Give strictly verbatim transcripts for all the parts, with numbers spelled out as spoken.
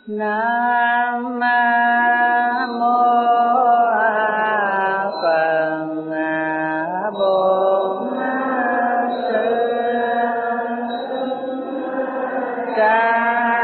Nam mô Phật Bổn Sư Ca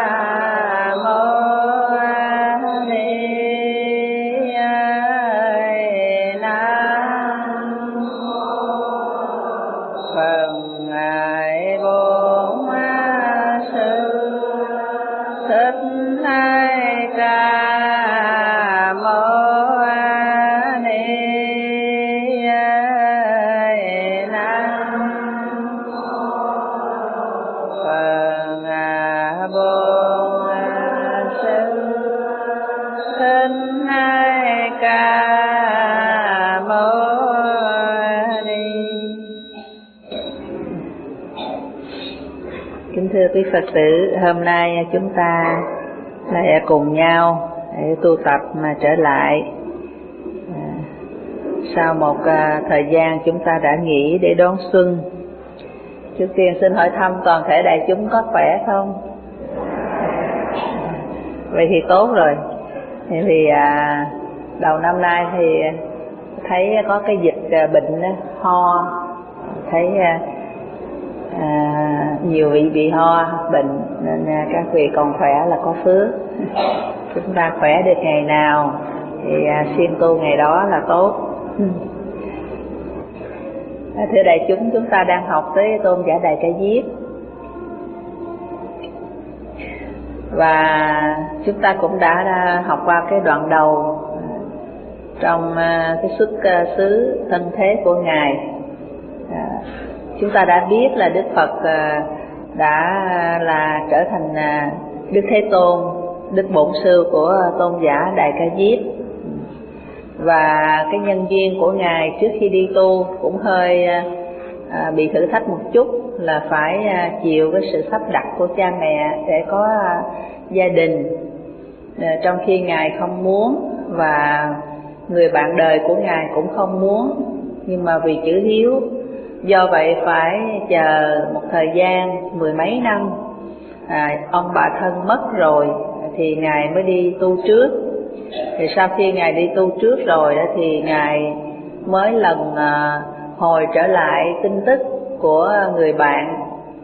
quý Phật tử, hôm nay chúng ta lại cùng nhau để tu tập mà trở lại à, sau một à, thời gian chúng ta đã nghỉ để đón xuân. Trước tiên xin hỏi thăm toàn thể đại chúng có khỏe không? Vậy thì tốt rồi. Thì, thì à, đầu năm nay thì thấy có cái dịch à, bệnh đó, ho, thấy à, À, nhiều vị bị ho bệnh nên à, các vị còn khỏe là có phước. Chúng ta khỏe được ngày nào thì à, siêng tu ngày đó là tốt. à, Thưa đại chúng, chúng ta đang học tới Tôn giả Đại Ca Diếp, và chúng ta cũng đã, đã học qua cái đoạn đầu trong à, cái xuất à, xứ thân thế của Ngài. à, Chúng ta đã biết là Đức Phật đã là trở thành Đức Thế Tôn, Đức Bổn Sư của Tôn giả Đại Ca Diếp. Và cái nhân duyên của Ngài trước khi đi tu cũng hơi bị thử thách một chút, là phải chịu cái sự sắp đặt của cha mẹ để có gia đình, trong khi Ngài không muốn và người bạn đời của Ngài cũng không muốn. Nhưng mà vì chữ hiếu, do vậy phải chờ một thời gian mười mấy năm, à, ông bà thân mất rồi thì Ngài mới đi tu trước. Thì sau khi Ngài đi tu trước rồi đó thì Ngài mới lần à, hồi trở lại tin tức của người bạn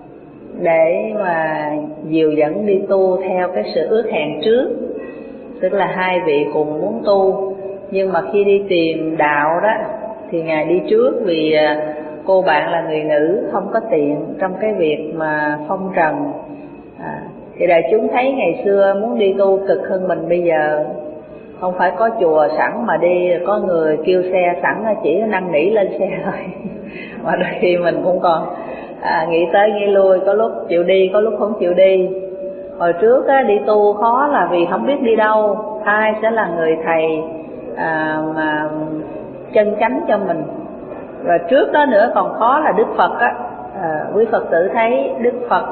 để mà dìu dẫn đi tu theo cái sự ước hẹn trước. Tức là hai vị cùng muốn tu, nhưng mà khi đi tìm đạo đó thì Ngài đi trước, vì à, cô bạn là người nữ không có tiện trong cái việc mà phong trần. à, Thì đại chúng thấy ngày xưa muốn đi tu cực hơn mình bây giờ. Không phải có chùa sẵn mà đi, có người kêu xe sẵn, chỉ năn nỉ lên xe thôi. Mà đôi khi mình cũng còn à, nghĩ tới nghĩ lui, có lúc chịu đi, có lúc không chịu đi. Hồi trước á, đi tu khó là vì không biết đi đâu, ai sẽ là người thầy à, mà chân chánh cho mình. Và trước đó nữa còn khó là Đức Phật á. à, Quý Phật tử thấy Đức Phật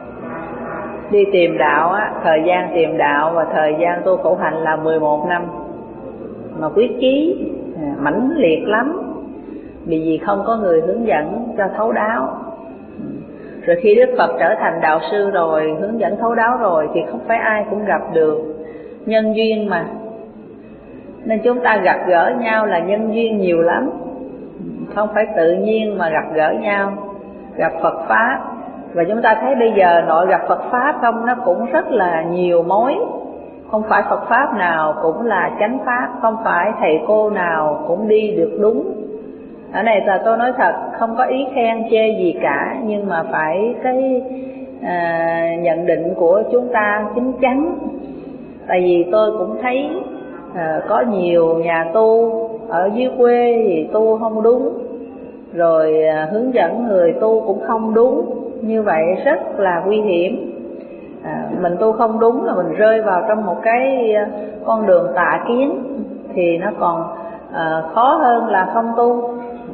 đi tìm đạo á, thời gian tìm đạo và thời gian tu khổ hạnh là mười một năm, mà quyết chí à, mãnh liệt lắm, vì vì không có người hướng dẫn cho thấu đáo. Rồi khi Đức Phật trở thành đạo sư rồi, hướng dẫn thấu đáo rồi, thì không phải ai cũng gặp được. Nhân duyên mà, nên chúng ta gặp gỡ nhau là nhân duyên nhiều lắm, không phải tự nhiên mà gặp gỡ nhau, gặp Phật Pháp. Và chúng ta thấy bây giờ nội gặp Phật Pháp không, nó cũng rất là nhiều mối. Không phải Phật Pháp nào cũng là chánh Pháp, không phải thầy cô nào cũng đi được đúng. Ở này là tôi nói thật, không có ý khen chê gì cả, nhưng mà phải cái à, nhận định của chúng ta chính chắn. Tại vì tôi cũng thấy à, có nhiều nhà tu ở dưới quê thì tu không đúng, rồi à, hướng dẫn người tu cũng không đúng. Như vậy rất là nguy hiểm. à, Mình tu không đúng là mình rơi vào trong một cái con đường tà kiến, thì nó còn à, khó hơn là không tu.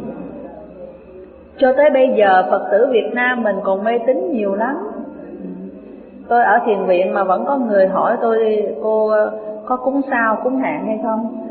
Cho tới bây giờ Phật tử Việt Nam mình còn mê tín nhiều lắm. Tôi ở thiền viện mà vẫn có người hỏi tôi, cô có cúng sao cúng hạn hay không?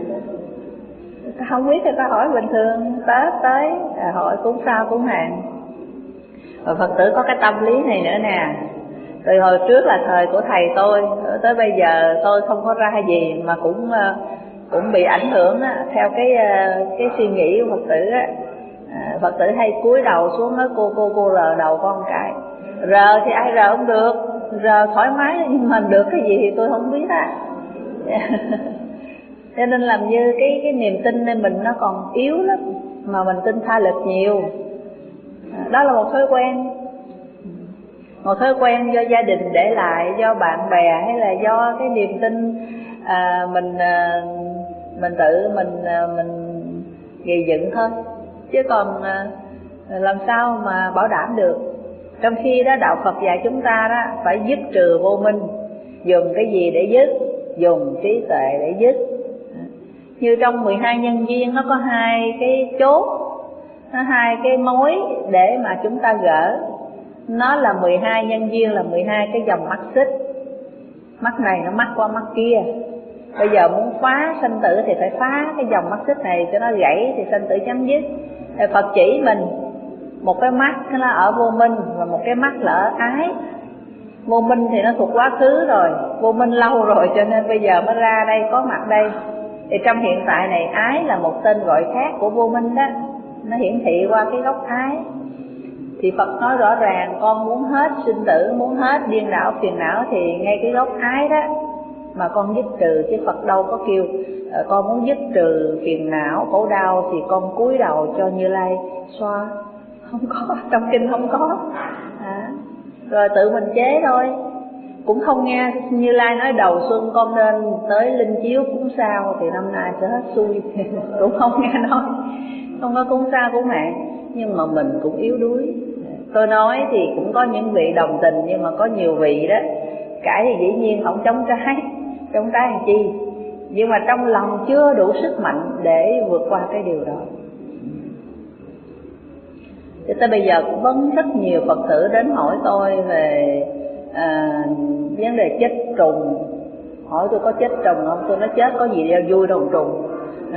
Không biết thì ta hỏi bình thường, Tết tới hỏi cúng sao cúng hạn. Và Phật tử có cái tâm lý này nữa nè, Từ hồi trước là thời của thầy tôi, tới bây giờ tôi không có ra gì mà cũng cũng bị ảnh hưởng á, theo cái cái suy nghĩ của Phật tử á. À, Phật tử hay cúi đầu xuống nói cô cô cô rờ đầu con cái. Rờ thì ai rờ không được, rờ thoải mái, nhưng mà được cái gì thì tôi không biết á. Cho nên làm như cái cái niềm tin nên mình nó còn yếu lắm, mà mình tin tha lực nhiều. À, đó là một thói quen, một thói quen do gia đình để lại, do bạn bè, hay là do cái niềm tin à, mình à, mình tự mình à, mình gây dựng thôi, chứ còn à, làm sao mà bảo đảm được. Trong khi đó đạo Phật dạy chúng ta đó phải dứt trừ vô minh. Dùng cái gì để dứt? Dùng trí tuệ để dứt. Như trong mười hai nhân duyên nó có hai cái chốt, nó hai cái mối để mà chúng ta gỡ. Nó là mười hai nhân duyên, là mười hai cái dòng mắt xích. Mắt này nó mắc qua mắt kia. Bây giờ muốn phá sanh tử thì phải phá cái dòng mắt xích này cho nó gãy thì sanh tử chấm dứt. Thì Phật chỉ mình một cái mắt nó ở vô minh, và một cái mắt là ở ái. Vô minh thì nó thuộc quá khứ rồi, vô minh lâu rồi, cho nên bây giờ mới ra đây, có mặt đây. Thì trong hiện tại này, ái là một tên gọi khác của vô minh đó, nó hiển thị qua cái gốc ái. Thì Phật nói rõ ràng, con muốn hết sinh tử, muốn hết điên đảo phiền não thì ngay cái gốc ái đó mà con dứt trừ. Chứ Phật đâu có kêu con muốn dứt trừ phiền não khổ đau thì con cúi đầu cho Như Lai xoa, không có, trong kinh không có. À, rồi tự mình chế thôi. Cũng không nghe Như Lai nói đầu xuân con nên tới linh chiếu cúng sao thì năm nay sẽ hết xui. Cũng không nghe nói, không có cúng sao cúng mạng. Nhưng mà mình cũng yếu đuối. Tôi nói thì cũng có những vị đồng tình, nhưng mà có nhiều vị đó cãi thì dĩ nhiên không chống trái, chống trái làm chi, nhưng mà trong lòng chưa đủ sức mạnh để vượt qua cái điều đó. Cho tới bây giờ cũng vẫn rất nhiều Phật tử đến hỏi tôi về à, vấn đề chết trùng. Hỏi tôi có chết trùng không? Tôi nói chết có gì đâu vui đâu trùng.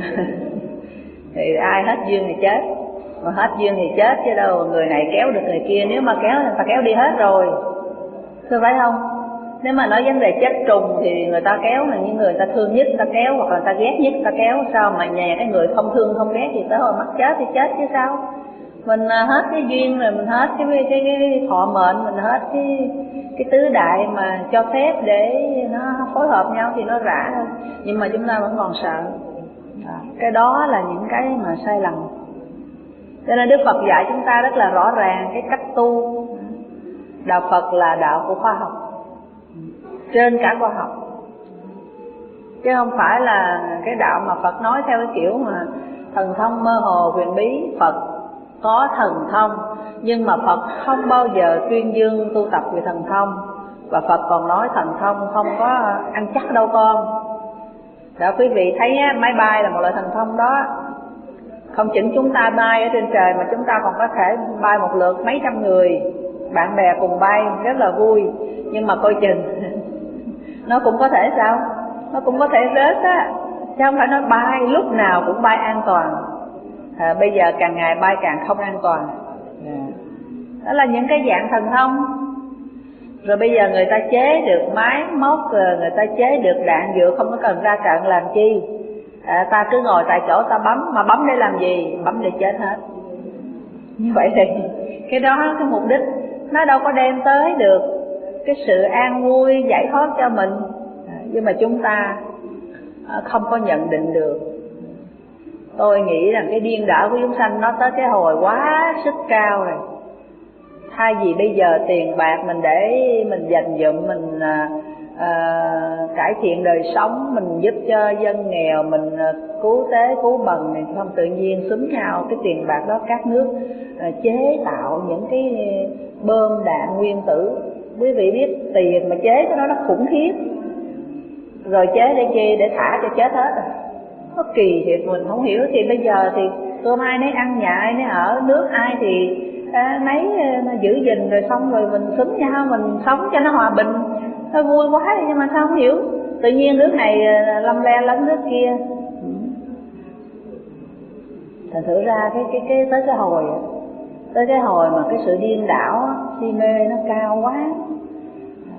Thì ai hết duyên thì chết, mà hết duyên thì chết chứ đâu người này kéo được người kia. Nếu mà kéo thì người ta kéo đi hết rồi, thưa phải không? Nếu mà nói vấn đề chết trùng thì người ta kéo là những người ta thương nhất ta kéo, hoặc là người ta ghét nhất ta kéo. Sao mà nhà cái người không thương không ghét thì tới hồi mắc chết thì chết chứ sao? Mình hết cái duyên rồi, mình hết cái cái cái thọ mệnh, mình hết cái cái tứ đại mà cho phép để nó phối hợp nhau thì nó rã thôi. Nhưng mà chúng ta vẫn còn sợ. Đó, cái đó là những cái mà sai lầm. Cho nên Đức Phật dạy chúng ta rất là rõ ràng cái cách tu. Đạo Phật là đạo của khoa học, trên cả khoa học, chứ không phải là cái đạo mà Phật nói theo cái kiểu mà thần thông mơ hồ huyền bí. Phật có thần thông, nhưng mà Phật không bao giờ tuyên dương tu tập về thần thông. Và Phật còn nói thần thông không có ăn chắc đâu con. Đó, quý vị thấy á, máy bay là một loại thần thông đó. Không chỉnh chúng ta bay ở trên trời, mà chúng ta còn có thể bay một lượt mấy trăm người, bạn bè cùng bay, rất là vui. Nhưng mà coi chừng nó cũng có thể sao? Nó cũng có thể rớt á, chứ không phải nói bay lúc nào cũng bay an toàn. À, bây giờ càng ngày bay càng không an toàn. À, đó là những cái dạng thần thông. Rồi bây giờ người ta chế được máy móc, người ta chế được đạn dược, không có cần ra trận làm chi. À, ta cứ ngồi tại chỗ ta bấm, mà bấm để làm gì? Bấm để chết hết. Như vậy thì cái đó, cái mục đích nó đâu có đem tới được cái sự an vui, giải thoát cho mình. À, nhưng mà chúng ta không có nhận định được. Tôi nghĩ rằng cái điên đảo của chúng sanh nó tới cái hồi quá sức cao rồi. Thay vì bây giờ tiền bạc mình để mình dành dụm, mình à, à, cải thiện đời sống, mình giúp cho dân nghèo, mình à, cứu tế cứu bần này, không tự nhiên xúm nhau cái tiền bạc đó. Các nước à, chế tạo những cái bơm đạn nguyên tử. Quý vị biết tiền mà chế cái đó nó khủng khiếp. Rồi chế để chi? Để thả cho chết hết à. Nó kỳ thiệt, mình không hiểu. Thì bây giờ thì cơm ai nấy ăn, nhà ai nấy ở, nước ai thì à, nấy à, giữ gìn, rồi xong rồi mình xúm nhau, mình sống cho nó hòa bình, nó vui quá. Nhưng mà sao không hiểu, tự nhiên nước này à, lâm le lấn nước kia. Thành thử ra cái cái cái tới cái hồi tới cái hồi mà cái sự điên đảo, si mê nó cao quá.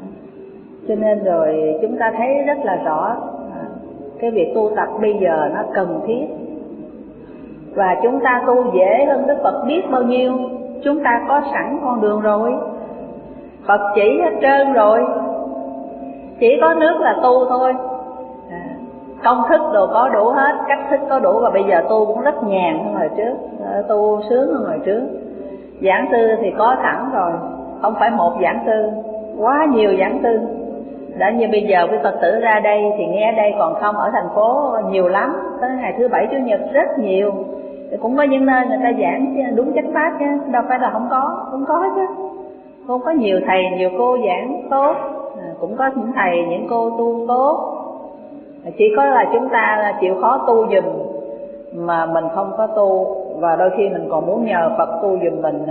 Cho nên rồi chúng ta thấy rất là rõ cái việc tu tập bây giờ nó cần thiết. Và chúng ta tu dễ hơn Đức Phật biết bao nhiêu. Chúng ta có sẵn con đường rồi, Phật chỉ hết trơn rồi, chỉ có nước là tu thôi. à, Công thức đồ có đủ hết, cách thức có đủ. Và bây giờ tu cũng rất nhàn hơn hồi trước, à, tu sướng hơn hồi trước. Giảng sư thì có sẵn rồi, không phải một giảng sư, quá nhiều giảng sư. Đã như bây giờ quý Phật tử ra đây thì nghe đây, còn không ở thành phố nhiều lắm. Tới ngày thứ bảy chủ nhật rất nhiều. Cũng có những nơi người ta giảng đúng chánh pháp chứ, đâu phải là không có, cũng có chứ. Cũng có nhiều thầy, nhiều cô giảng tốt, à, cũng có những thầy, những cô tu tốt. Chỉ có là chúng ta chịu khó tu giùm mà mình không có tu, và đôi khi mình còn muốn nhờ Phật tu giùm mình.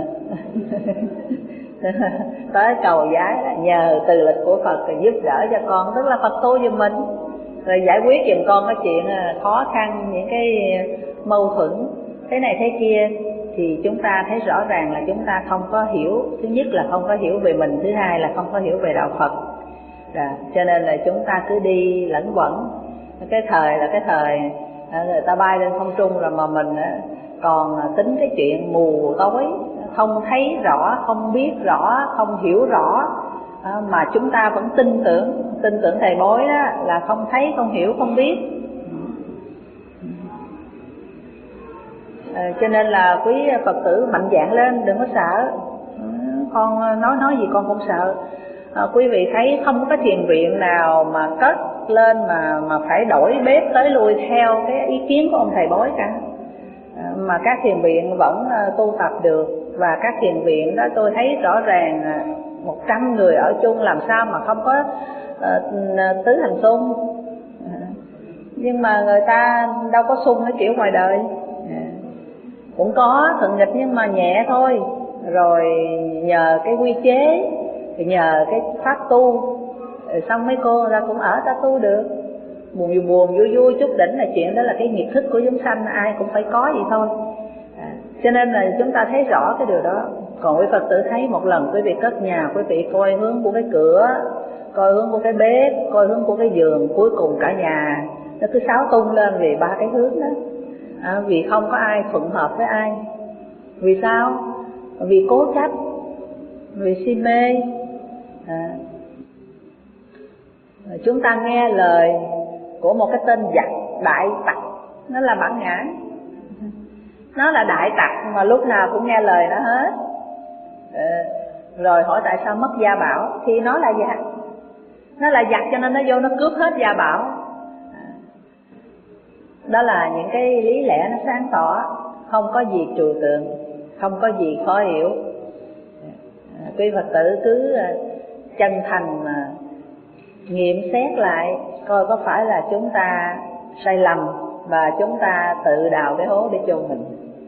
Tới cầu giải là nhờ từ lực của Phật thì giúp đỡ cho con, tức là Phật tu giùm mình, rồi giải quyết giùm con cái chuyện khó khăn, những cái mâu thuẫn thế này thế kia. Thì chúng ta thấy rõ ràng là chúng ta không có hiểu, thứ nhất là không có hiểu về mình, thứ hai là không có hiểu về đạo Phật. Đó, cho nên là chúng ta cứ đi lẫn quẩn. Cái thời là cái thời người ta bay lên không trung rồi mà mình còn tính cái chuyện mù tối, không thấy rõ, không biết rõ, không hiểu rõ, mà chúng ta vẫn tin tưởng, tin tưởng thầy bói đó là không thấy, không hiểu, không biết. À, cho nên là quý Phật tử mạnh dạn lên, đừng có sợ. Con nói nói gì con cũng sợ. À, quý vị thấy không có thiền viện nào mà cất lên mà mà phải đổi bếp tới lui theo cái ý kiến của ông thầy bói cả. À, mà các thiền viện vẫn uh, tu tập được. Và các thiền viện đó tôi thấy rõ ràng một uh, trăm người ở chung làm sao mà không có uh, tứ hành xung. À, nhưng mà người ta đâu có xung cái kiểu ngoài đời. À, cũng có thuận nghịch nhưng mà nhẹ thôi. Rồi nhờ cái quy chế, nhờ cái pháp tu, rồi xong mấy cô ra cũng ở ta tu được. Buồn buồn vui vui chút đỉnh là chuyện đó là cái nghiệp thức của chúng sanh, ai cũng phải có vậy thôi. À, cho nên là chúng ta thấy rõ cái điều đó. Còn quý Phật tử thấy một lần quý vị cất nhà, quý vị coi hướng của cái cửa, coi hướng của cái bếp, coi hướng của cái giường, cuối cùng cả nhà nó cứ xáo tung lên vì ba cái hướng đó. À, vì không có ai thuận hợp với ai. Vì sao? Vì cố chấp, vì si mê. À, chúng ta nghe lời của một cái tên giặc đại tặc, nó là bản ngã, nó là đại tặc mà lúc nào cũng nghe lời nó hết. À, rồi hỏi tại sao mất gia bảo, thì nó là giặc, nó là giặc cho nên nó vô nó cướp hết gia bảo. À, đó là những cái lý lẽ nó sáng tỏ, không có gì trừu tượng, không có gì khó hiểu. À, quý Phật tử cứ chân thành mà nghiệm xét lại coi có phải là chúng ta sai lầm và chúng ta tự đào cái hố để chôn mình.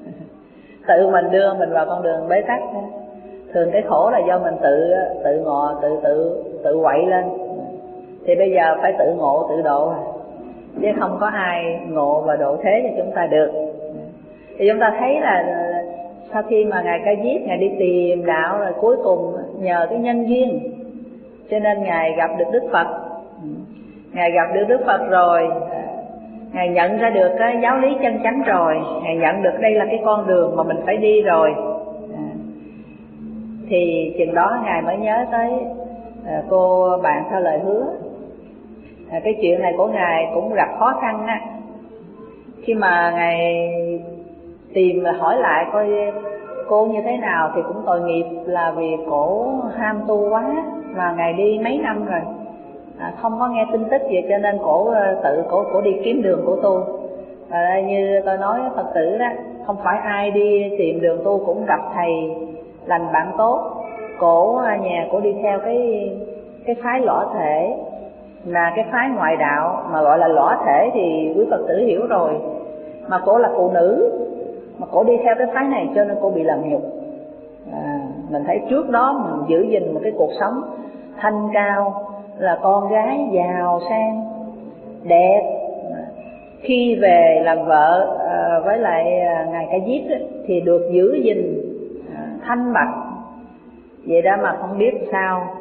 Tự mình đưa mình vào con đường bế tắc. Thường cái khổ là do mình tự tự ngộ, tự tự tự quậy lên. Thì bây giờ phải tự ngộ tự độ, chứ không có ai ngộ và độ thế cho chúng ta được. Thì chúng ta thấy là sau khi mà Ngài Ca Diếp, Ngài đi tìm đạo rồi cuối cùng nhờ cái nhân duyên cho nên Ngài gặp được Đức Phật. Ngài gặp được Đức Phật rồi, Ngài nhận ra được cái giáo lý chân chánh rồi, Ngài nhận được đây là cái con đường mà mình phải đi rồi. À, thì chừng đó Ngài mới nhớ tới à, cô bạn theo lời hứa. À, cái chuyện này của Ngài cũng gặp khó khăn á. Khi mà Ngài tìm hỏi lại coi cô như thế nào thì cũng tội nghiệp, là vì cổ ham tu quá mà Ngài đi mấy năm rồi, à, không có nghe tin tức gì, cho nên cổ tự cổ cổ đi kiếm đường của tu. Và như tôi nói Phật tử đó, không phải ai đi tìm đường tu cũng gặp thầy lành bạn tốt. Cổ nhà cổ đi theo cái cái phái lõa thể, là cái phái ngoại đạo mà gọi là lõa thể thì quý Phật tử hiểu rồi. Mà cổ là phụ nữ mà cổ đi theo cái phái này cho nên cô bị làm nhục. À, mình thấy trước đó mình giữ gìn một cái cuộc sống thanh cao, là con gái giàu sang đẹp, khi về làm vợ à, với lại à, Ngài Ca Diếp thì được giữ gìn à, thanh bạch. Vậy đó mà không biết sao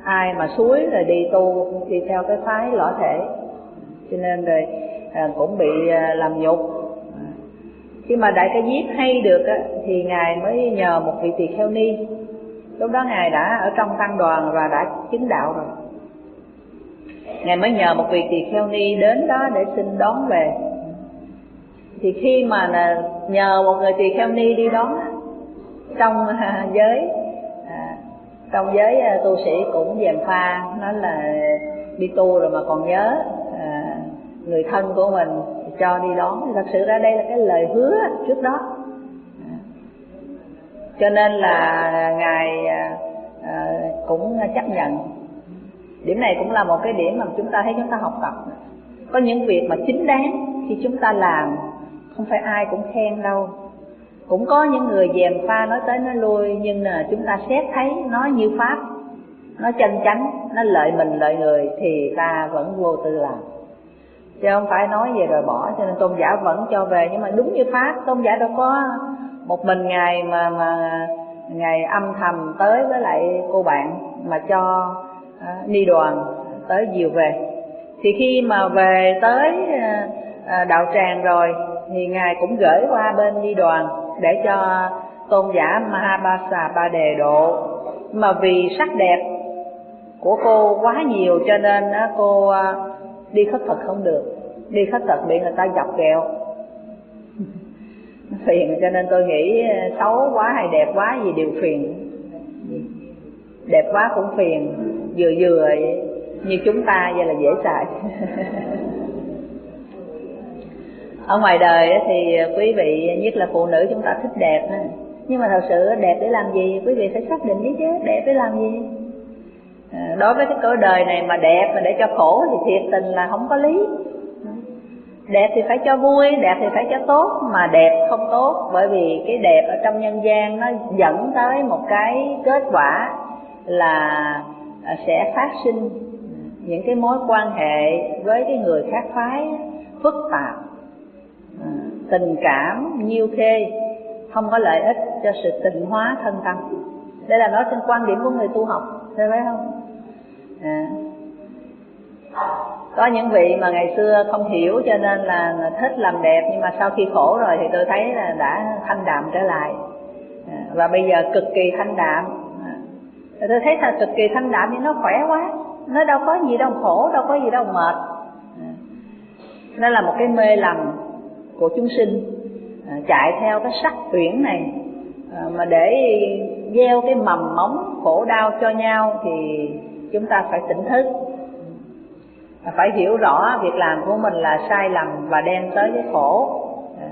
ai mà suối rồi đi tu, đi theo cái phái lõa thể, cho nên rồi à, cũng bị à, làm nhục. À, khi mà Đại Ca Diếp hay được á, thì ngài mới nhờ một vị tỳ kheo ni. Lúc đó ngài đã ở trong tăng đoàn và đã chứng đạo rồi. Ngài mới nhờ một vị tỳ kheo ni đến đó để xin đón về. Thì khi mà nhờ một người tỳ kheo ni đi đón trong giới à, trong giới tu sĩ cũng gièm pha, nói là đi tu rồi mà còn nhớ à, người thân của mình cho đi đón. Thật sự ra đây là cái lời hứa trước đó, à, cho nên là ngài à, cũng chấp nhận. Điểm này cũng là một cái điểm mà chúng ta thấy chúng ta học tập. Có những việc mà chính đáng khi chúng ta làm, không phải ai cũng khen đâu. Cũng có những người gièm pha nói tới nói lui, nhưng là chúng ta xét thấy nó như pháp, nó chân chánh, nó lợi mình lợi người thì ta vẫn vô tư làm, chứ không phải nói về rồi bỏ. Cho nên tôn giả vẫn cho về, nhưng mà đúng như pháp. Tôn giả đâu có một mình ngài mà mà ngài âm thầm tới với lại cô bạn mà cho à, ni đoàn tới dìu về. Thì khi mà về tới à, đạo tràng rồi thì ngài cũng gửi qua bên ni đoàn để cho tôn giả Mahabasa Ba Đề độ. Mà vì sắc đẹp của cô quá nhiều cho nên cô đi khất thực không được. Đi khất thực bị người ta dọc ghẹo phiền. Cho nên tôi nghĩ xấu quá hay đẹp quá gì đều phiền. Đẹp quá cũng phiền, vừa vừa như chúng ta vậy là dễ xài. Ở ngoài đời thì quý vị, nhất là phụ nữ, chúng ta thích đẹp. Nhưng mà thật sự đẹp để làm gì? Quý vị phải xác định đi chứ, đẹp để làm gì? Đối với cái cõi đời này mà đẹp mà để cho khổ thì thiệt tình là không có lý. Đẹp thì phải cho vui, đẹp thì phải cho tốt, mà đẹp không tốt. Bởi vì cái đẹp ở trong nhân gian nó dẫn tới một cái kết quả là sẽ phát sinh những cái mối quan hệ với cái người khác phái phức tạp, tình cảm nhiêu khê, không có lợi ích cho sự tịnh hóa thân tâm. Đây là nói trên quan điểm của người tu học, thấy phải không? À, có những vị mà ngày xưa không hiểu cho nên là thích làm đẹp, nhưng mà sau khi khổ rồi thì tôi thấy là đã thanh đạm trở lại, à, và bây giờ cực kỳ thanh đạm. À, tôi thấy là cực kỳ thanh đạm thì nó khỏe quá, nó đâu có gì đâu khổ, đâu có gì đâu mệt. À, nó là một cái mê lầm của chúng sinh, à, chạy theo cái sắc uyển này, à, mà để gieo cái mầm móng khổ đau cho nhau thì chúng ta phải tỉnh thức, à, phải hiểu rõ việc làm của mình là sai lầm và đem tới cái khổ. À,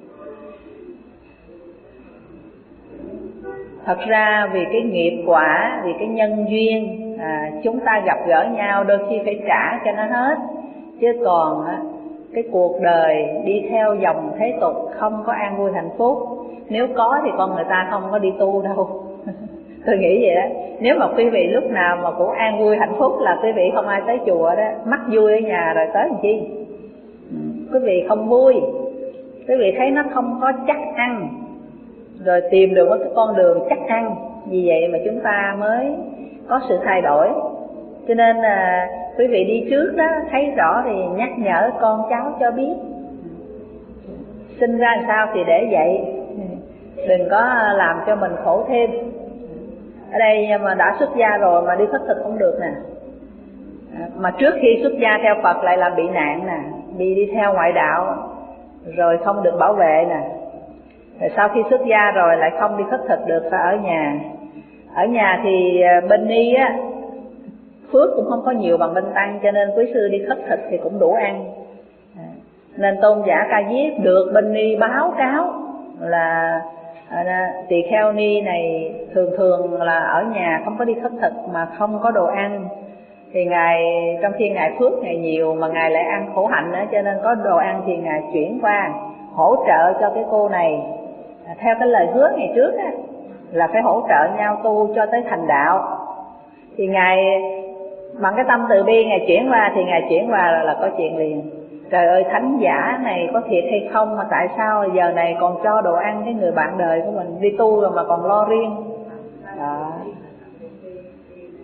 thật ra vì cái nghiệp quả, vì cái nhân duyên, à, chúng ta gặp gỡ nhau đôi khi phải trả cho nó hết, chứ còn á, cái cuộc đời đi theo dòng thế tục không có an vui hạnh phúc. Nếu có thì con người ta không có đi tu đâu. Tôi nghĩ vậy đó. Nếu mà quý vị lúc nào mà cũng an vui hạnh phúc là quý vị không ai tới chùa đó. Mắc vui ở nhà rồi tới làm chi? Quý vị không vui, quý vị thấy nó không có chắc ăn, rồi tìm được một cái con đường chắc ăn. Vì vậy mà chúng ta mới có sự thay đổi. Cho nên là quý vị đi trước đó, thấy rõ thì nhắc nhở con cháu cho biết. Sinh ra làm sao thì để vậy, đừng có làm cho mình khổ thêm. Ở đây mà đã xuất gia rồi mà đi khất thực không được nè. Mà trước khi xuất gia theo Phật lại là bị nạn nè, bị đi theo ngoại đạo rồi không được bảo vệ nè. Rồi sau khi xuất gia rồi lại không đi khất thực được, phải ở nhà. Ở nhà thì bên ni á, phước cũng không có nhiều bằng bên tăng, cho nên quý sư đi khất thực thì cũng đủ ăn. Nên tôn giả Ca Diếp được bên ni báo cáo là tỳ kheo ni này thường thường là ở nhà không có đi khất thực mà không có đồ ăn. Thì ngài, trong khi ngài phước ngài nhiều mà ngài lại ăn khổ hạnh nữa, cho nên có đồ ăn thì ngài chuyển qua hỗ trợ cho cái cô này. Theo cái lời hứa ngày trước á, là phải hỗ trợ nhau tu cho tới thành đạo. Thì ngài bằng cái tâm từ bi ngài chuyển qua, thì ngài chuyển qua là, là có chuyện liền. Trời ơi, thánh giả này có thiệt hay không mà tại sao giờ này còn cho đồ ăn cái người bạn đời của mình, đi tu rồi mà còn lo riêng. Đó.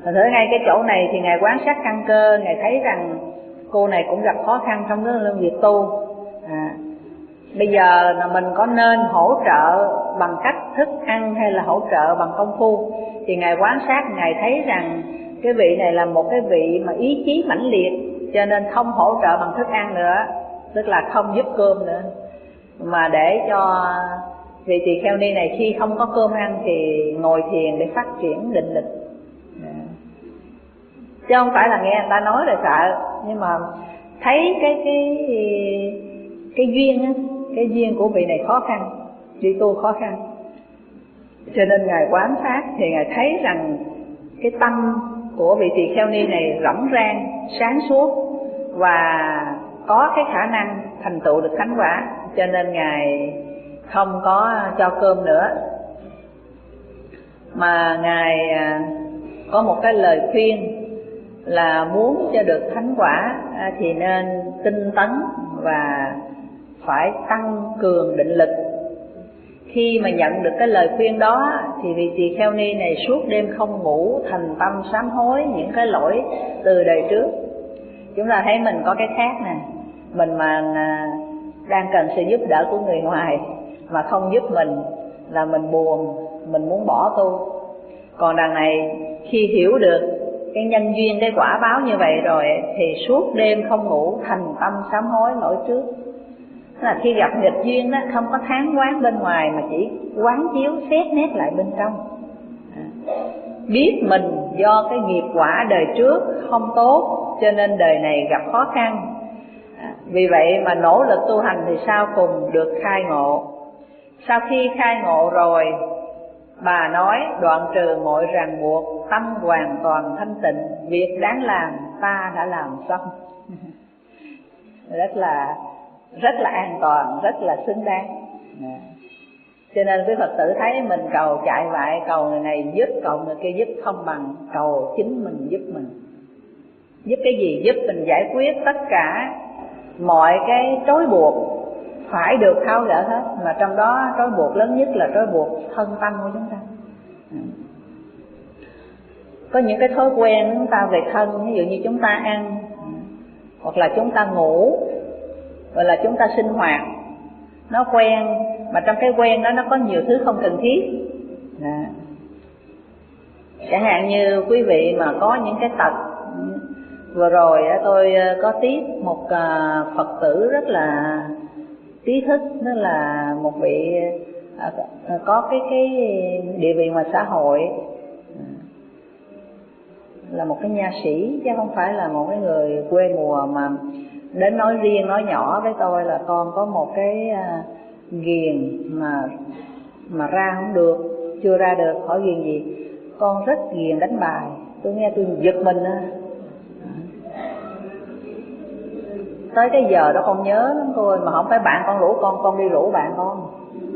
Thử ngay cái chỗ này thì Ngài quan sát căn cơ, Ngài thấy rằng cô này cũng gặp khó khăn trong cái việc tu. à, Bây giờ là mình có nên hỗ trợ bằng cách thức ăn hay là hỗ trợ bằng công phu? Thì Ngài quan sát, Ngài thấy rằng cái vị này là một cái vị mà ý chí mãnh liệt, cho nên không hỗ trợ bằng thức ăn nữa, tức là không giúp cơm nữa, mà để cho vị tỳ kheo ni này khi không có cơm ăn thì ngồi thiền để phát triển định lực. Chứ không phải là nghe người ta nói là sợ, nhưng mà thấy cái cái cái duyên á, cái duyên của vị này khó khăn, đi tu khó khăn, cho nên Ngài quan sát thì Ngài thấy rằng cái tâm của vị tỳ kheo ni này rỗng rang, sáng suốt và có cái khả năng thành tựu được thánh quả, cho nên Ngài không có cho cơm nữa, mà Ngài có một cái lời khuyên là muốn cho được thánh quả thì nên tinh tấn và phải tăng cường định lực. Khi mà nhận được cái lời khuyên đó thì vị tỳ kheo ni này suốt đêm không ngủ, thành tâm sám hối những cái lỗi từ đời trước. Chúng ta thấy mình có cái khác nè, mình mà đang cần sự giúp đỡ của người ngoài mà không giúp mình là mình buồn, mình muốn bỏ tu. Còn đằng này khi hiểu được cái nhân duyên, cái quả báo như vậy rồi thì suốt đêm không ngủ, thành tâm sám hối lỗi trước. Là khi gặp nghịch duyên đó, không có than quán bên ngoài mà chỉ quán chiếu xét nét lại bên trong. à, Biết mình do cái nghiệp quả đời trước không tốt cho nên đời này gặp khó khăn. à, Vì vậy mà nỗ lực tu hành thì sau cùng được khai ngộ. Sau khi khai ngộ rồi, bà nói đoạn trừ mọi ràng buộc, tâm hoàn toàn thanh tịnh, việc đáng làm ta đã làm xong. Rất là rất là an toàn, rất là xứng đáng. à. Cho nên quý Phật tử thấy mình cầu chạy vại, cầu người này giúp, cầu người kia giúp, không bằng cầu chính mình giúp mình. Giúp cái gì? Giúp mình giải quyết tất cả mọi cái trói buộc phải được tháo gỡ hết, mà trong đó trói buộc lớn nhất là trói buộc thân tâm của chúng ta. à. Có những cái thói quen của chúng ta về thân, ví dụ như chúng ta ăn, hoặc là chúng ta ngủ, hoặc là chúng ta sinh hoạt, nó quen, mà trong cái quen đó nó có nhiều thứ không cần thiết. à. Chẳng hạn như quý vị mà có những cái tật. Vừa rồi tôi có tiếp một Phật tử rất là trí thức, đó là một vị có cái cái địa vị ngoài xã hội, là một cái nha sĩ chứ không phải là một cái người quê mùa, mà đến nói riêng nói nhỏ với tôi là con có một cái ghiền mà mà ra không được, chưa ra được. Hỏi ghiền gì? Con rất ghiền đánh bài. Tôi nghe tôi giật mình á. Tới cái giờ đó con nhớ lắm cô ơi, mà không phải bạn con rủ con, con đi rủ bạn con.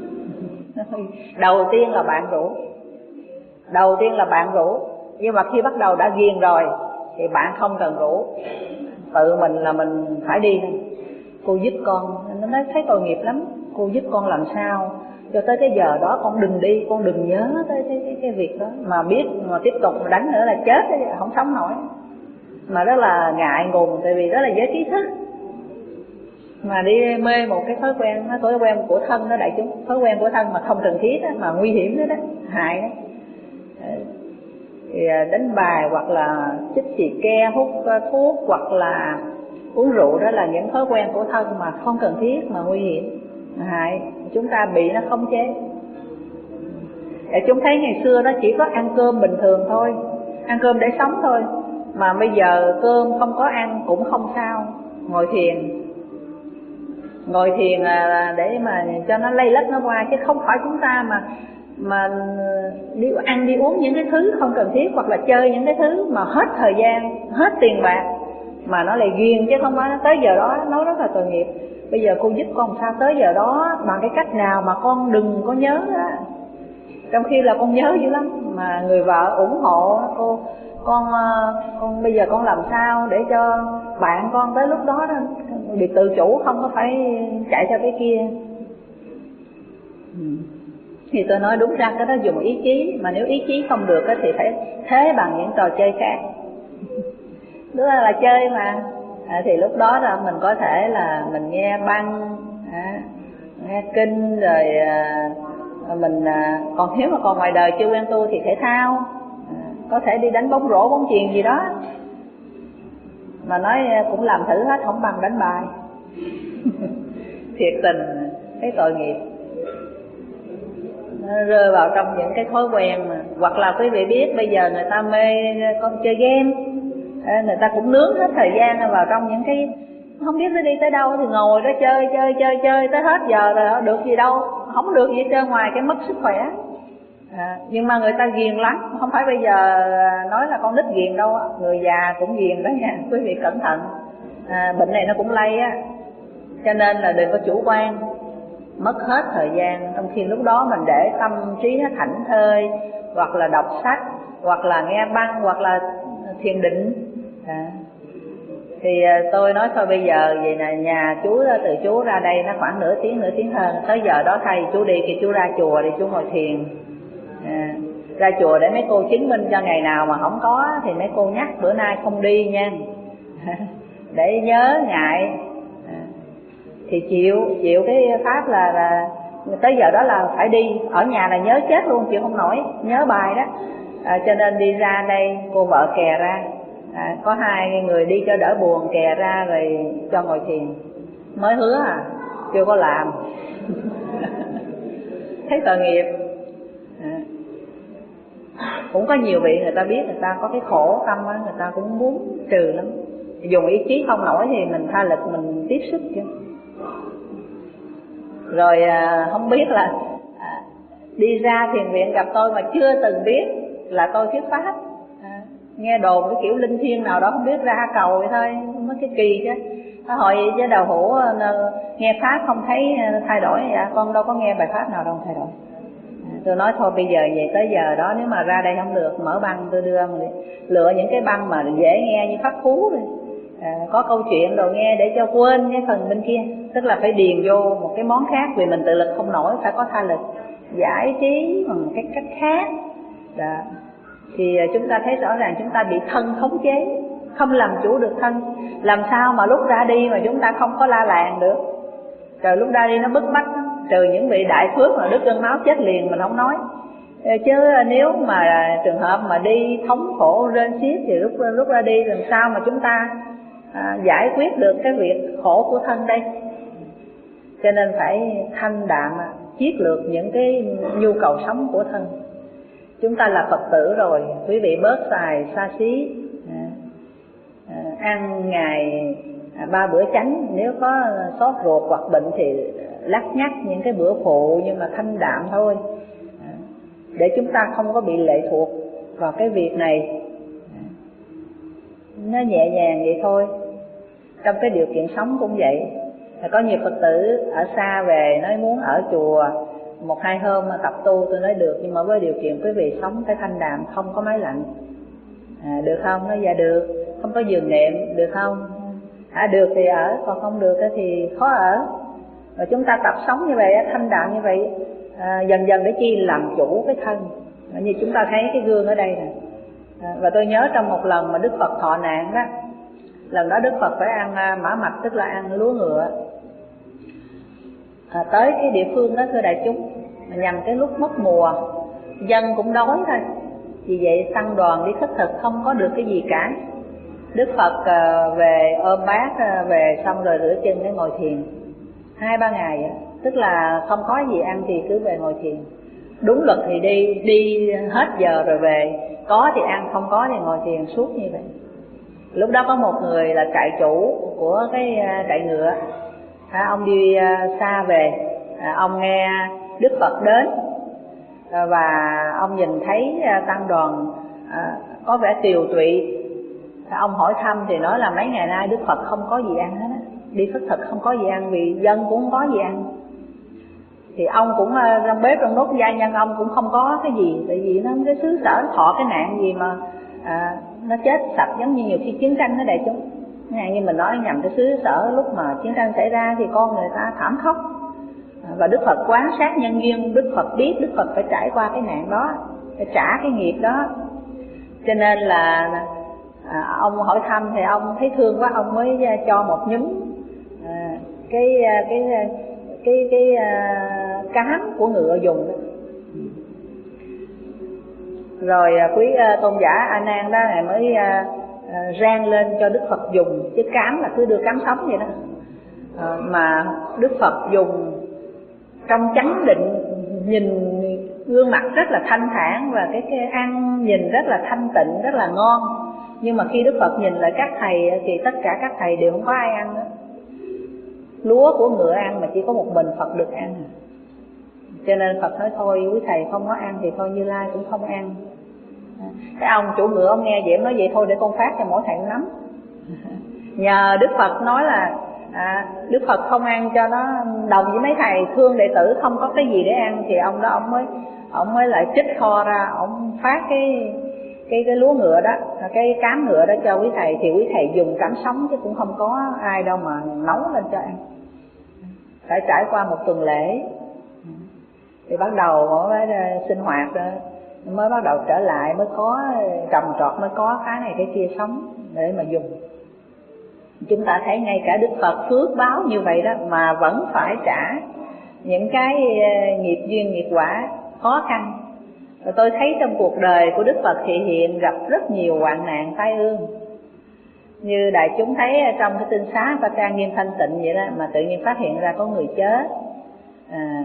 Đầu tiên là bạn rủ, đầu tiên là bạn rủ, nhưng mà khi bắt đầu đã ghiền rồi thì bạn không cần rủ, tự mình là mình phải đi. Cô giúp con, nó nói thấy tội nghiệp lắm, cô giúp con làm sao cho tới cái giờ đó con đừng đi, con đừng nhớ tới cái, cái, cái việc đó, mà biết mà tiếp tục mà đánh nữa là chết, không sống nổi. Mà rất là ngại ngùng, tại vì đó là giới trí thức, mà đi mê một cái thói quen, nó thói quen của thân đó đại chúng, thói quen của thân mà không cần thiết đó, mà nguy hiểm đó, đó hại đó. Thì đánh bài hoặc là chích xì ke, hút thuốc hoặc là uống rượu, đó là những thói quen của thân mà không cần thiết, mà nguy hiểm, mà hại. Chúng ta bị nó khống chế. Để chúng thấy ngày xưa đó chỉ có ăn cơm bình thường thôi, ăn cơm để sống thôi, mà bây giờ cơm không có ăn cũng không sao, ngồi thiền. Ngồi thiền để mà cho nó lây lất nó qua, chứ không phải chúng ta mà mà đi ăn đi uống những cái thứ không cần thiết, hoặc là chơi những cái thứ mà hết thời gian, hết tiền bạc, mà nó lại ghiền, chứ không phải tới giờ đó nó rất là tội nghiệp. Bây giờ cô giúp con sao tới giờ đó bằng cái cách nào mà con đừng có nhớ đó. Trong khi là con nhớ dữ lắm, mà người vợ ủng hộ cô, con con bây giờ con làm sao để cho bạn con tới lúc đó đó bị tự chủ, không có phải chạy theo cái kia. Thì tôi nói đúng ra cái đó dùng ý chí, mà nếu ý chí không được thì phải thế bằng những trò chơi khác. Đó là chơi mà. À, thì lúc đó là mình có thể là mình nghe băng, à, nghe kinh, rồi à, mình à, còn nếu mà còn ngoài đời chưa quen tu thì thể thao, à, có thể đi đánh bóng rổ, bóng chuyền gì đó. Mà nói cũng làm thử hết, không bằng đánh bài. Thiệt tình, cái tội nghiệp. Nó rơi vào trong những cái thói quen mà. Hoặc là quý vị biết bây giờ người ta mê con chơi game, người ta cũng nướng hết thời gian vào trong những cái không biết nó đi tới đâu thì ngồi đó chơi chơi chơi chơi tới hết giờ rồi, được gì đâu, không được gì hết trơn ngoài cái mất sức khỏe. À, nhưng mà người ta ghiền lắm, không phải bây giờ nói là con nít ghiền đâu, người già cũng ghiền đó nha, quý vị cẩn thận. À, bệnh này nó cũng lây á, cho nên là đừng có chủ quan, mất hết thời gian, trong khi lúc đó mình để tâm trí nó thảnh thơi, hoặc là đọc sách, hoặc là nghe băng, hoặc là thiền định. À, thì tôi nói thôi bây giờ vậy là nhà chú từ chú ra đây nó khoảng nửa tiếng nửa tiếng hơn, tới giờ đó thầy chú đi thì chú ra chùa thì chú ngồi thiền. À, ra chùa để mấy cô chứng minh cho ngày nào mà không có thì mấy cô nhắc bữa nay không đi nha. Để nhớ ngại. À, thì chịu chịu cái pháp là là tới giờ đó là phải đi, ở nhà là nhớ chết luôn, chịu không nổi, nhớ bài đó. À, cho nên đi ra đây cô vợ kè ra, à, có hai người đi cho đỡ buồn, kè ra rồi cho ngồi thiền. Mới hứa à, chưa có làm. Thấy tội nghiệp. À, cũng có nhiều vị người ta biết người ta có cái khổ tâm á, người ta cũng muốn trừ lắm, dùng ý chí không nổi thì mình tha lực mình tiếp sức chứ. Rồi à, không biết là à, đi ra thiền viện gặp tôi mà chưa từng biết là tôi thuyết pháp. À, nghe đồn cái kiểu linh thiêng nào đó không biết ra cầu vậy thôi, mới cái kỳ chứ. Nó hỏi với đầu hữu nghe pháp không thấy thay đổi, dạ con đâu có nghe bài pháp nào đâu thay đổi. À, tôi nói thôi bây giờ vậy tới giờ đó nếu mà ra đây không được mở băng tôi đưa mà lựa những cái băng mà dễ nghe như pháp cú rồi. À, có câu chuyện đồ nghe để cho quên cái phần bên kia, tức là phải điền vô một cái món khác vì mình tự lực không nổi, phải có tha lực giải trí bằng cái cách khác. Đó. Thì chúng ta thấy rõ ràng chúng ta bị thân khống chế, không làm chủ được thân. Làm sao mà lúc ra đi mà chúng ta không có la làng được. Trời lúc ra đi nó bức bách, trừ những vị đại phước mà đứt cơn máu chết liền mình không nói. Chứ nếu mà trường hợp mà đi thống khổ rên xiết thì lúc lúc ra đi làm sao mà chúng ta à, giải quyết được cái việc khổ của thân đây. Cho nên phải thanh đạm, chiết lược những cái nhu cầu sống của thân. Chúng ta là Phật tử rồi, quý vị bớt xài xa xí, à, à, ăn ngày à, ba bữa chánh, nếu có sốt ruột hoặc bệnh thì lắt nhắt những cái bữa phụ, nhưng mà thanh đạm thôi, à, để chúng ta không có bị lệ thuộc vào cái việc này. À, nó nhẹ nhàng vậy thôi. Trong cái điều kiện sống cũng vậy. Có nhiều Phật tử ở xa về nói muốn ở chùa một hai hôm tập tu, tôi nói được, nhưng mà với điều kiện quý vị sống cái thanh đạm, không có máy lạnh. À, được không? Nói dạ được. Không có giường nệm, được không? À, được thì ở, còn không được thì khó ở. Và chúng ta tập sống như vậy, thanh đạm như vậy, à, dần dần để chi làm chủ cái thân. Như chúng ta thấy cái gương ở đây nè. À, và tôi nhớ trong một lần mà Đức Phật thọ nạn đó, lần đó Đức Phật phải ăn mã mạch, tức là ăn lúa ngựa. À, tới cái địa phương đó thưa đại chúng, nhằm cái lúc mất mùa, dân cũng đói thôi, vì vậy tăng đoàn đi khất thực không có được cái gì cả. Đức Phật à, về ôm bát à, về xong rồi rửa chân để ngồi thiền hai ba ngày, tức là không có gì ăn thì cứ về ngồi thiền. Đúng luật thì đi đi hết giờ rồi về, có thì ăn, không có thì ngồi thiền suốt như vậy. Lúc đó có một người là trại chủ của cái trại ngựa, à, ông đi xa về, à, ông nghe Đức Phật đến, à, và ông nhìn thấy tăng đoàn à, có vẻ tiều tụy. À, ông hỏi thăm thì nói là mấy ngày nay Đức Phật không có gì ăn hết á, đi khất thực không có gì ăn vì dân cũng không có gì ăn. Thì ông cũng trong bếp trong nốt gia nhân ông cũng không có cái gì, tại vì nó cái xứ sở thọ cái nạn gì mà à, nó chết sạch, giống như nhiều khi chiến tranh nó đại chúng. Như mình nói nhằm cái xứ sở lúc mà chiến tranh xảy ra thì con người ta thảm khốc, à, và Đức Phật quán sát nhân duyên. Đức Phật biết Đức Phật phải trải qua cái nạn đó, phải trả cái nghiệp đó. Cho nên là à, ông hỏi thăm thì ông thấy thương quá, ông mới cho một nhúm à, cái cái cái cái, cái à, cám của ngựa dùng đó. Rồi quý tôn giả A Nan đó ngài mới à, à, rang lên cho Đức Phật dùng, chứ cám là cứ đưa cám sống vậy đó. À, mà Đức Phật dùng trong chánh định, nhìn gương mặt rất là thanh thản, và cái, cái ăn nhìn rất là thanh tịnh, rất là ngon. Nhưng mà khi Đức Phật nhìn lại các thầy thì tất cả các thầy đều không có ai ăn đó. Lúa của ngựa ăn mà chỉ có một mình Phật được ăn. Cho nên Phật nói thôi quý thầy không có ăn thì thôi Như Lai cũng không ăn. Cái ông chủ ngựa ông nghe vậy ông nói vậy thôi để con phát cho mỗi thầy nắm. Nhờ Đức Phật nói là à, Đức Phật không ăn cho nó đồng với mấy thầy thương đệ tử không có cái gì để ăn, thì ông đó ông mới ông mới lại trích kho ra, ông phát cái cái cái lúa ngựa đó, cái cám ngựa đó cho quý thầy, thì quý thầy dùng cám sống chứ cũng không có ai đâu mà nấu lên cho ăn. Phải trải qua một tuần lễ thì bắt đầu mới sinh hoạt đó, mới bắt đầu trở lại, mới có trồng trọt, mới có cái này cái kia sống để mà dùng. Chúng ta thấy ngay cả Đức Phật phước báo như vậy đó mà vẫn phải trả những cái nghiệp duyên nghiệp quả khó khăn. Rồi tôi thấy trong cuộc đời của Đức Phật thị hiện gặp rất nhiều hoạn nạn tai ương. Như đại chúng thấy trong cái tinh xá và trang nghiêm thanh tịnh vậy đó, mà tự nhiên phát hiện ra có người chết. À,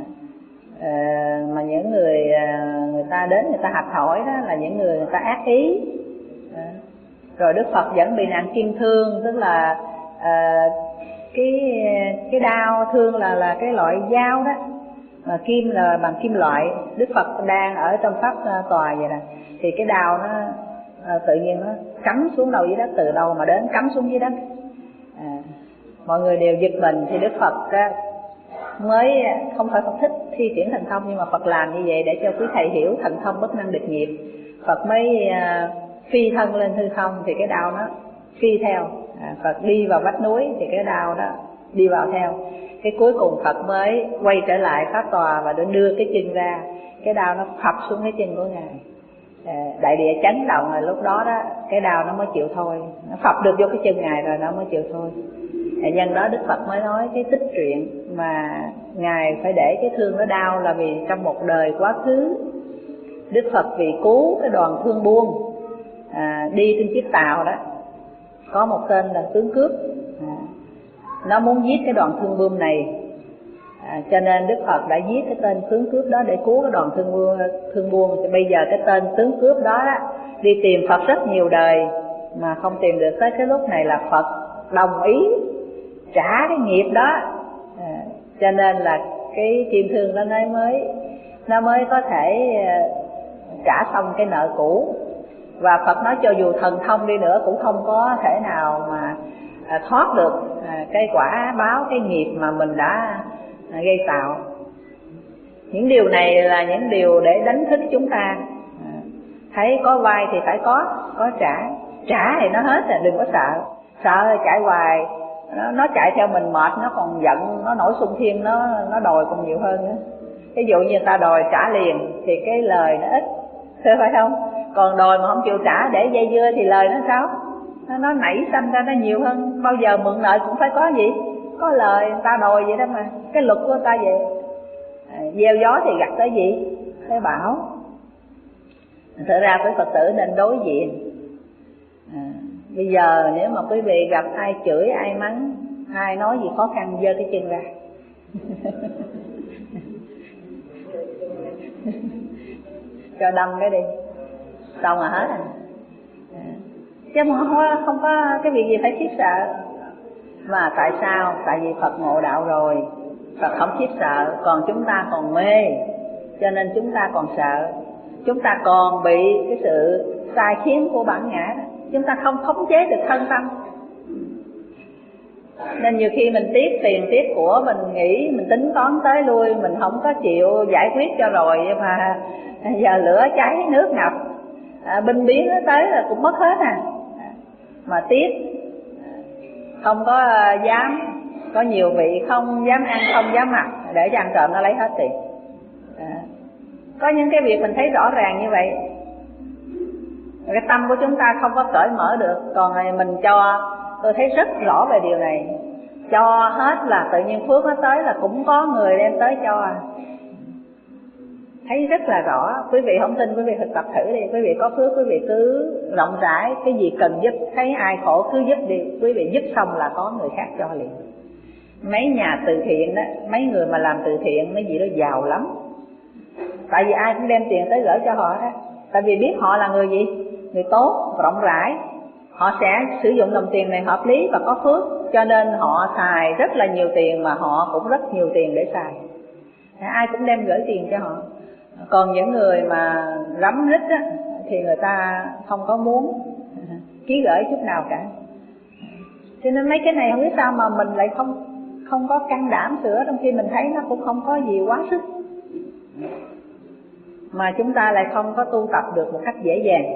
à, mà những người người ta đến người ta hạch hỏi đó là những người người ta ác ý. À, rồi Đức Phật vẫn bị nạn kim thương, tức là à, cái cái đao thương là là cái loại dao đó, mà kim là bằng kim loại. Đức Phật đang ở trong pháp tòa vậy nè, thì cái đao nó à, tự nhiên nó cắm xuống đâu dưới đất, từ đâu mà đến cắm xuống dưới đất. À, mọi người đều giật mình, thì Đức Phật á, mới không phải Phật thích thi triển thần thông, nhưng mà Phật làm như vậy để cho quý thầy hiểu thần thông bất năng địch nghiệp. Phật mới à, phi thân lên hư không, thì cái đao nó phi theo. À, Phật đi vào vách núi thì cái đao đó đi vào theo. Cái cuối cùng Phật mới quay trở lại pháp tòa và để đưa cái chân ra, cái đao nó phập xuống cái chân của ngài. À, đại địa chấn động, rồi lúc đó đó cái đao nó mới chịu thôi, nó phập được vô cái chân ngài rồi nó mới chịu thôi. À, nhân đó Đức Phật mới nói cái tích truyện mà ngài phải để cái thương nó đau là vì trong một đời quá khứ Đức Phật vì cứu cái đoàn thương buôn à, đi trên chiếc tàu đó, có một tên là tướng cướp à, nó muốn giết cái đoàn thương buôn này. À, cho nên Đức Phật đã giết cái tên tướng cướp đó để cứu cái đoàn thương buôn. Thương buôn thì bây giờ cái tên tướng cướp đó, đó đi tìm Phật rất nhiều đời mà không tìm được, tới cái lúc này là Phật đồng ý trả cái nghiệp đó. À, cho nên là cái kim thương đó nó mới nó mới có thể trả xong cái nợ cũ. Và Phật nói cho dù thần thông đi nữa cũng không có thể nào mà thoát được cái quả báo, cái nghiệp mà mình đã gây tạo. Những điều này là những điều để đánh thức chúng ta, thấy có vay thì phải có có trả. Trả thì nó hết rồi, đừng có sợ. Sợ chạy hoài, nó, nó chạy theo mình mệt, nó còn giận, nó nổi xung thiên, nó nó đòi còn nhiều hơn nữa. Ví dụ như người ta đòi trả liền thì cái lời nó ít, phải không? Còn đòi mà không chịu trả để dây dưa thì lời nó sao? Nó, nó nảy sanh ra nó nhiều hơn. Bao giờ mượn nợ cũng phải có gì? Có lời, người ta đòi vậy đó mà. Cái luật của người ta vậy. À, gieo gió thì gặt tới gì? Tới bão. Thật ra quý Phật tử nên đối diện. À, bây giờ nếu mà quý vị gặp ai chửi, ai mắng, ai nói gì khó khăn, giơ cái chân ra. Cho đâm cái đi, xong rồi hết rồi. À, chứ mà không có cái việc gì phải khiếp sợ. Mà tại sao? Tại vì Phật ngộ đạo rồi, Phật không khiếp sợ. Còn chúng ta còn mê, cho nên chúng ta còn sợ. Chúng ta còn bị cái sự sai khiến của bản ngã đó. Chúng ta không khống chế được thân tâm. Nên nhiều khi mình tiếc tiền tiếc của, mình nghĩ mình tính toán tới lui, mình không có chịu giải quyết cho rồi, mà giờ lửa cháy nước ngập, à, binh biến nó tới là cũng mất hết à. Mà tiếc, không có dám, có nhiều vị không dám ăn không dám mặc, để cho ăn trộm nó lấy hết tiền. À, có những cái việc mình thấy rõ ràng như vậy, cái tâm của chúng ta không có cởi mở được. Còn này mình cho, tôi thấy rất rõ về điều này, cho hết là tự nhiên phước nó tới, là cũng có người đem tới cho à. Thấy rất là rõ. Quý vị không tin quý vị thực tập thử đi. Quý vị có phước quý vị cứ rộng rãi, cái gì cần giúp, thấy ai khổ cứ giúp đi. Quý vị giúp xong là có người khác cho liền. Mấy nhà từ thiện đó, mấy người mà làm từ thiện mấy gì đó giàu lắm. Tại vì ai cũng đem tiền tới gửi cho họ đó. Tại vì biết họ là người gì? Người tốt, rộng rãi. Họ sẽ sử dụng đồng tiền này hợp lý và có phước, cho nên họ xài rất là nhiều tiền, mà họ cũng rất nhiều tiền để xài. Ai cũng đem gửi tiền cho họ. Còn những người mà rắm rít á, thì người ta không có muốn ký gửi chút nào cả. Cho nên mấy cái này không biết sao mà mình lại không không có can đảm sửa, trong khi mình thấy nó cũng không có gì quá sức, mà chúng ta lại không có tu tập được một cách dễ dàng.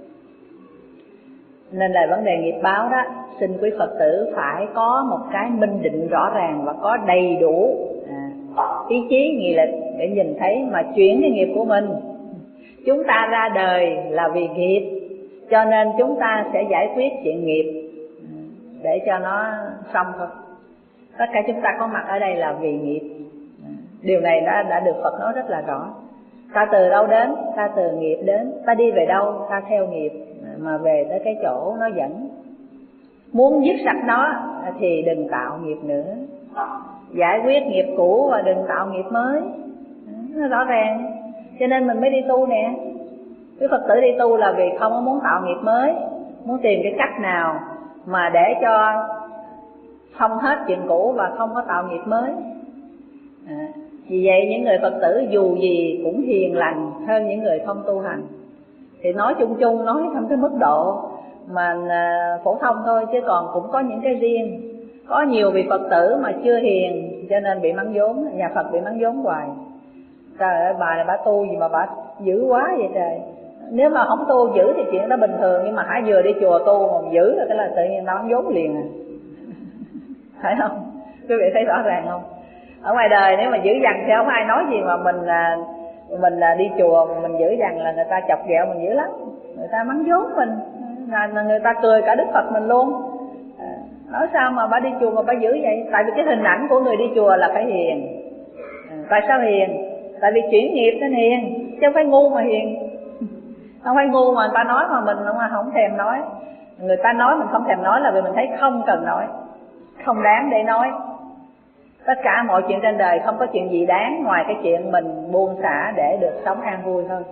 Nên là vấn đề nghiệp báo đó, xin quý Phật tử phải có một cái minh định rõ ràng và có đầy đủ à, ý chí nghị lực để nhìn thấy mà chuyển cái nghiệp của mình. Chúng ta ra đời là vì nghiệp, cho nên chúng ta sẽ giải quyết chuyện nghiệp để cho nó xong thôi. Tất cả chúng ta có mặt ở đây là vì nghiệp. Điều này đã, đã được Phật nói rất là rõ. Ta từ đâu đến? Ta từ nghiệp đến. Ta đi về đâu? Ta theo nghiệp mà về tới cái chỗ nó dẫn. Muốn dứt sạch nó thì đừng tạo nghiệp nữa. Giải quyết nghiệp cũ và đừng tạo nghiệp mới. Nó rõ ràng. Cho nên mình mới đi tu nè. Cái Phật tử đi tu là vì không có muốn tạo nghiệp mới, muốn tìm cái cách nào mà để cho xong hết chuyện cũ và không có tạo nghiệp mới. À, vì vậy những người Phật tử dù gì cũng hiền lành hơn những người không tu hành. Thì nói chung chung, nói trong cái mức độ mà phổ thông thôi, chứ còn cũng có những cái riêng. Có nhiều vị Phật tử mà chưa hiền cho nên bị mắng vốn, nhà Phật bị mắng vốn hoài. Trời ơi, bà này bà tu gì mà bà dữ quá vậy trời. Nếu mà không tu dữ thì chuyện đó bình thường, nhưng mà hãy vừa đi chùa tu mà dữ là cái là tự nhiên nó mắng vốn liền à. Phải không? Quý vị thấy rõ ràng không? Ở ngoài đời nếu mà dữ dằn thì không ai nói gì, mà mình mình đi chùa mình dữ dằn là người ta chọc ghẹo mình dữ lắm, người ta mắng vốn mình, là người ta cười cả Đức Phật mình luôn. À, nói sao mà bà đi chùa mà bà dữ vậy? Tại vì cái hình ảnh của người đi chùa là phải hiền. À, tại sao hiền? Tại vì chuyển nghiệp nên hiền, chứ không phải ngu mà hiền. Không phải ngu mà người ta nói mà mình không thèm nói. Người ta nói mình không thèm nói là vì mình thấy không cần nói, không đáng để nói. Tất cả mọi chuyện trên đời không có chuyện gì đáng ngoài cái chuyện mình buông xả để được sống an vui thôi.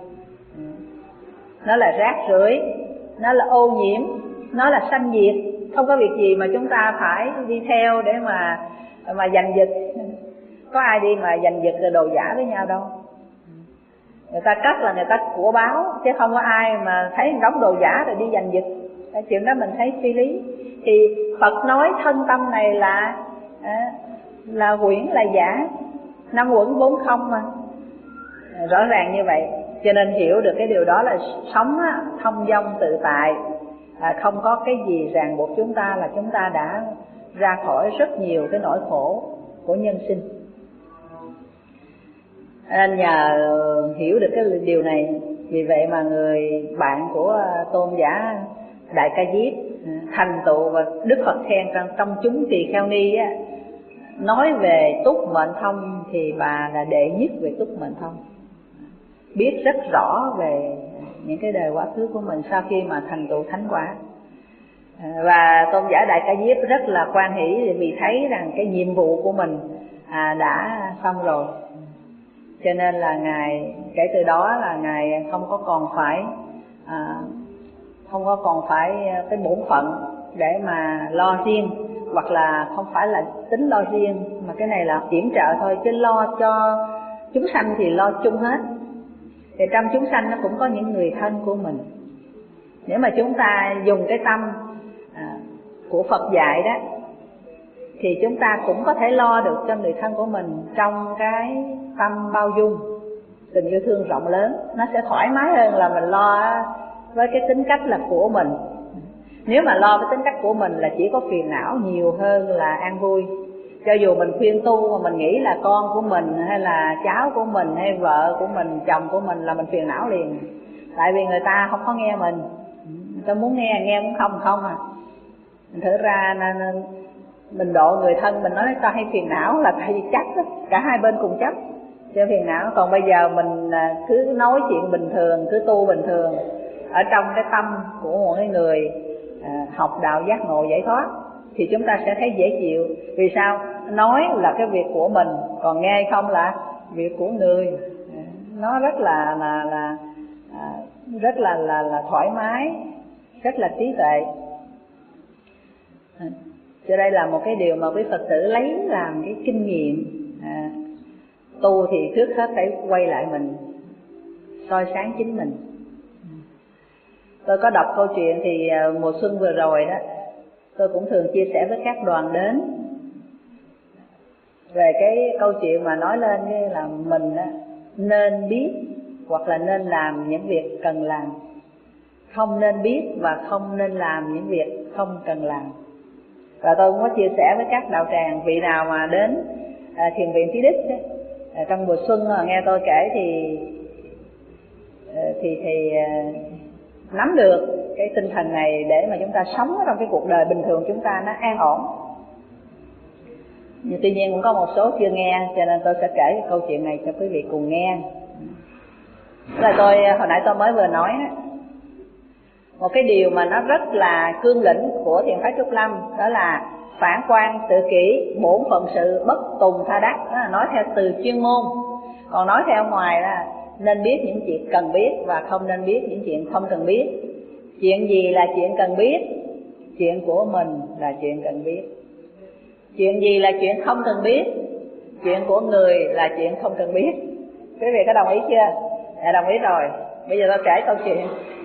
Nó là rác rưởi, nó là ô nhiễm, nó là sanh diệt. Không có việc gì mà chúng ta phải đi theo để mà mà giành giật. Có ai đi mà giành giật rồi đồ giả với nhau đâu. Người ta cất là người ta của báo, chứ không có ai mà thấy đống đồ giả rồi đi giành giật. Cái chuyện đó mình thấy phi lý. Thì Phật nói thân tâm này là à, là quyển là giả, năm uẩn bốn không mà. À, rõ ràng như vậy. Cho nên hiểu được cái điều đó là sống á, thông dong tự tại, à, không có cái gì ràng buộc chúng ta, là chúng ta đã ra khỏi rất nhiều cái nỗi khổ của nhân sinh. Nên nhờ hiểu được cái điều này, vì vậy mà người bạn của tôn giả Đại Ca Diếp thành tựu và Đức Phật khen trong, trong chúng tỳ kheo ni á, nói về túc mệnh thông thì bà là đệ nhất về túc mệnh thông, biết rất rõ về những cái đời quá khứ của mình sau khi mà thành tựu thánh quả. Và tôn giả Đại Ca Diếp rất là hoan hỷ vì thấy rằng cái nhiệm vụ của mình à, đã xong rồi. Cho nên là ngài kể từ đó là ngài không có còn phải à, không có còn phải cái bổn phận để mà lo riêng, hoặc là không phải là tính lo riêng, mà cái này là yểm trợ thôi, chứ lo cho chúng sanh thì lo chung hết. Thì trong chúng sanh nó cũng có những người thân của mình. Nếu mà chúng ta dùng cái tâm à, của Phật dạy đó, thì chúng ta cũng có thể lo được cho người thân của mình trong cái tâm bao dung, tình yêu thương rộng lớn. Nó sẽ thoải mái hơn là mình lo với cái tính cách là của mình. Nếu mà lo với tính cách của mình là chỉ có phiền não nhiều hơn là an vui. Cho dù mình khuyên tu mà mình nghĩ là con của mình hay là cháu của mình hay vợ của mình, chồng của mình là mình phiền não liền. Tại vì người ta không có nghe mình, người ta muốn nghe nghe muốn không không à. Mình thử ra nên mình độ người thân mình nói tao hay phiền não là tại vì chấp đó, cả hai bên cùng chấp cho phiền não. Còn bây giờ mình cứ nói chuyện bình thường, cứ tu bình thường ở trong cái tâm của một cái người à, học đạo giác ngộ giải thoát thì chúng ta sẽ thấy dễ chịu. Vì sao? Nói là cái việc của mình, còn nghe không là việc của người. Nó rất là là là à, rất là là là thoải mái, rất là trí tuệ. Cho đây là một cái điều mà quý Phật tử lấy làm cái kinh nghiệm. À, tu thì trước hết phải quay lại mình, soi sáng chính mình. Tôi có đọc câu chuyện thì mùa xuân vừa rồi đó, tôi cũng thường chia sẻ với các đoàn đến về cái câu chuyện mà nói lên như là mình á, nên biết hoặc là nên làm những việc cần làm, không nên biết và không nên làm những việc không cần làm. Và tôi cũng có chia sẻ với các đạo tràng, vị nào mà đến à, thiền viện Thí Đích ấy, à, trong mùa xuân à, nghe tôi kể thì à, thì thì à, nắm được cái tinh thần này để mà chúng ta sống trong cái cuộc đời bình thường chúng ta nó an ổn. Nhưng tuy nhiên cũng có một số chưa nghe, cho nên tôi sẽ kể cái câu chuyện này cho quý vị cùng nghe. Đó là tôi hồi nãy tôi mới vừa nói đó, một cái điều mà nó rất là cương lĩnh của thiền phái Trúc Lâm, đó là phản quan tự kỷ, bổn phận sự, bất tùng tha đắc. Đó là nói theo từ chuyên môn. Còn nói theo ngoài là nên biết những chuyện cần biết và không nên biết những chuyện không cần biết. Chuyện gì là chuyện cần biết? Chuyện của mình là chuyện cần biết. Chuyện gì là chuyện không cần biết? Chuyện của người là chuyện không cần biết. Quý vị có đồng ý chưa? Dạ đồng ý rồi. Bây giờ tôi kể câu chuyện.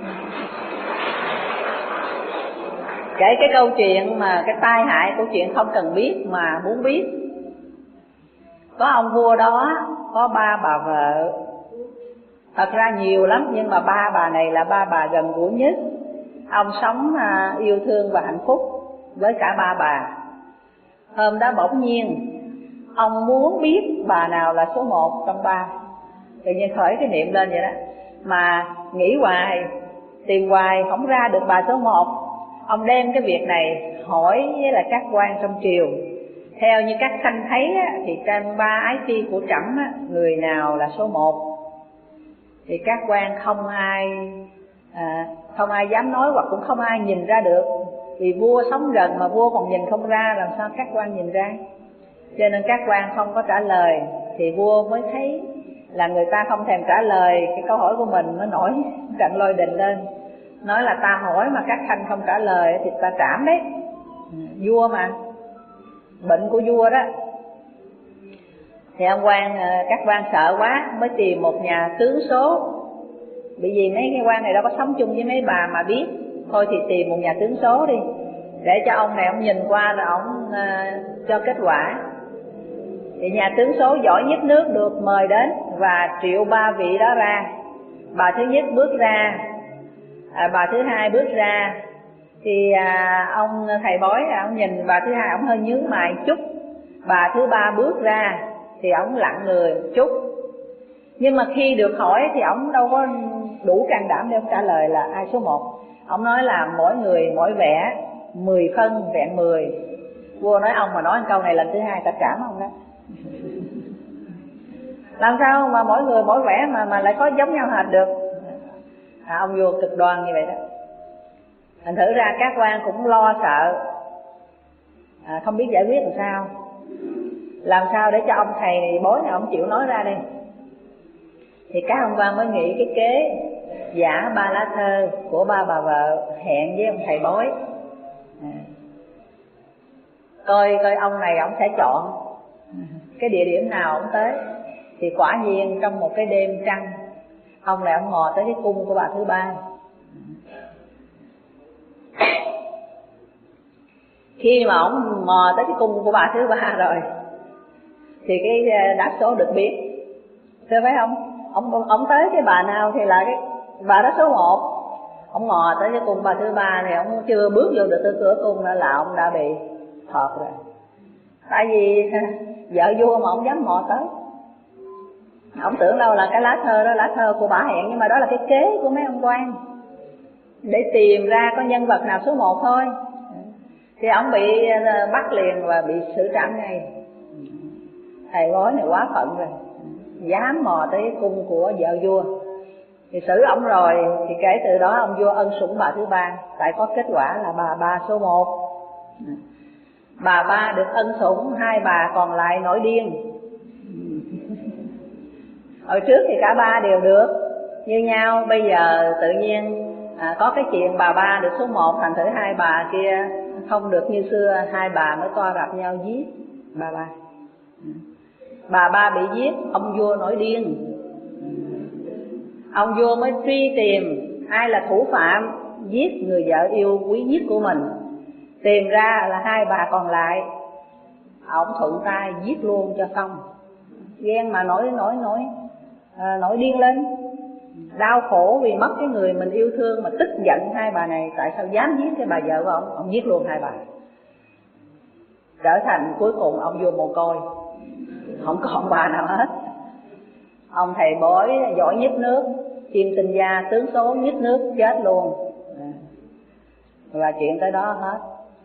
Kể cái câu chuyện mà cái tai hại của chuyện không cần biết mà muốn biết. Có ông vua đó có ba bà vợ. Thật ra nhiều lắm, nhưng mà ba bà này là ba bà gần gũi nhất. Ông sống yêu thương và hạnh phúc với cả ba bà. Hôm đó bỗng nhiên ông muốn biết bà nào là số một trong ba. Tự nhiên khởi cái niệm lên vậy đó, mà nghĩ hoài, tìm hoài không ra được bà số một. Ông đem cái việc này hỏi với là các quan trong triều. Theo như các khanh thấy á, thì trên ba ái phi của trẫm á, người nào là số một? Thì các quan không ai à, không ai dám nói, hoặc cũng không ai nhìn ra được. Vì vua sống gần mà vua còn nhìn không ra, làm sao các quan nhìn ra? Cho nên các quan không có trả lời. Thì vua mới thấy là người ta không thèm trả lời cái câu hỏi của mình, mới nổi trận lôi đình lên, nói là ta hỏi mà các khanh không trả lời thì ta trảm đấy. Vua mà, bệnh của vua đó. Thì ông quan, các quan sợ quá mới tìm một nhà tướng số. Bởi vì mấy cái quan này đâu có sống chung với mấy bà mà biết. Thôi thì tìm một nhà tướng số đi, để cho ông này ông nhìn qua rồi ông uh, cho kết quả. Thì nhà tướng số giỏi nhất nước được mời đến và triệu ba vị đó ra. Bà thứ nhất bước ra, à, bà thứ hai bước ra. Thì à, ông thầy bói ông nhìn bà thứ hai ông hơi nhướng mày chút. Bà thứ ba bước ra thì ông lặng người chút. Nhưng mà khi được hỏi thì ông đâu có đủ can đảm để ông trả lời là ai số một. Ông nói là mỗi người mỗi vẻ, mười phân vẹn mười. Vua nói ông mà nói câu này lần thứ hai ta trảm ông đó. Làm sao mà mỗi người mỗi vẻ mà mà lại có giống nhau hệt được? À, ông vua cực đoan như vậy đó. Thành thử ra các quan cũng lo sợ, à, không biết giải quyết làm sao. Làm sao để cho ông thầy bói này ông chịu nói ra đi. Thì các ông quan mới nghĩ cái kế giả ba lá thơ của ba bà vợ, hẹn với ông thầy bói, à, coi coi ông này ông sẽ chọn cái địa điểm nào ông tới. Thì quả nhiên trong một cái đêm trăng, ông này ông mò tới cái cung của bà thứ ba. Khi mà ông mò tới cái cung của bà thứ ba rồi thì cái đáp số được biết, thưa phải không? Ông ông tới cái bà nào thì là cái bà đó số một. Ông mò tới cái cung bà thứ ba thì ông chưa bước vô được tới cửa cung nữa là ông đã bị thọt rồi. Tại vì vợ vua mà ông dám mò tới. Ông tưởng đâu là cái lá thơ đó lá thơ của bả hẹn, nhưng mà đó là cái kế của mấy ông quan để tìm ra có nhân vật nào số một thôi. Thì ông bị bắt liền và bị xử trảm ngay. Thầy bói này quá phận rồi, dám mò tới cung của vợ vua. Thì xử ông rồi, thì kể từ đó ông vua ân sủng bà thứ ba. Tại có kết quả là bà ba số một. Bà ba được ân sủng, hai bà còn lại nổi điên. Hồi trước thì cả ba đều được như nhau, bây giờ tự nhiên à, có cái chuyện bà ba được số một, thành thử hai bà kia không được như xưa, hai bà mới co rập nhau giết bà ba. Bà ba bị giết, ông vua nổi điên. Ông vua mới truy tìm ai là thủ phạm giết người vợ yêu quý nhất của mình. Tìm ra là hai bà còn lại, ông thuận tay giết luôn cho xong. Ghen mà nổi nổi nổi à, nổi điên lên, đau khổ vì mất cái người mình yêu thương, mà tức giận hai bà này tại sao dám giết cái bà vợ của ông. Ông giết luôn hai bà, trở thành cuối cùng ông vua mồ côi, không còn bà nào hết. Ông thầy bói giỏi nhất nước, chim tinh gia tướng số nhất nước chết luôn. Và chuyện tới đó hết.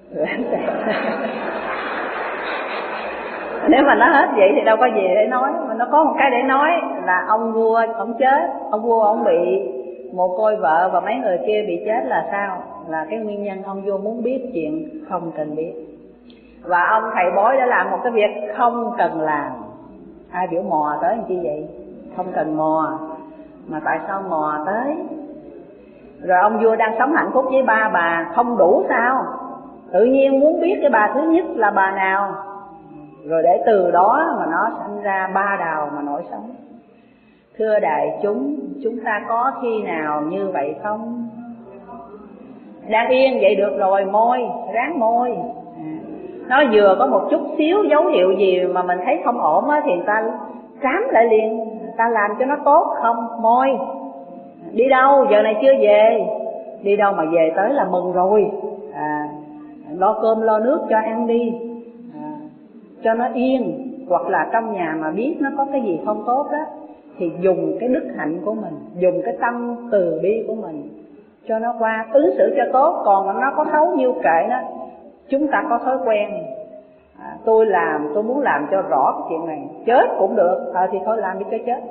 Nếu mà nó hết vậy thì đâu có gì để nói. Mà nó có một cái để nói là ông vua ông chết, ông vua ông bị mồ côi vợ và mấy người kia bị chết là sao? Là cái nguyên nhân ông vua muốn biết chuyện không cần biết. Và ông thầy bói đã làm một cái việc không cần làm. Ai biểu mò tới làm chi vậy? Không cần mò. Mà tại sao mò tới? Rồi ông vua đang sống hạnh phúc với ba bà, không đủ sao? Tự nhiên muốn biết cái bà thứ nhất là bà nào, rồi để từ đó mà nó sanh ra ba đào mà nổi sống. Thưa đại chúng, chúng ta có khi nào như vậy không? Đang yên vậy được rồi, môi, ráng môi. Nó vừa có một chút xíu dấu hiệu gì mà mình thấy không ổn á, thì người ta trám lại liền, người ta làm cho nó tốt. Không, môi. Đi đâu, giờ này chưa về. Đi đâu mà về tới là mừng rồi. à, Lo cơm lo nước cho ăn đi, à, cho nó yên. Hoặc là trong nhà mà biết nó có cái gì không tốt đó, thì dùng cái đức hạnh của mình, dùng cái tâm từ bi của mình cho nó qua, ứng xử cho tốt. Còn nó có xấu nhiêu kệ nó. Chúng ta có thói quen à, tôi làm, tôi muốn làm cho rõ cái chuyện này, chết cũng được, à, thì thôi làm đi cho chết.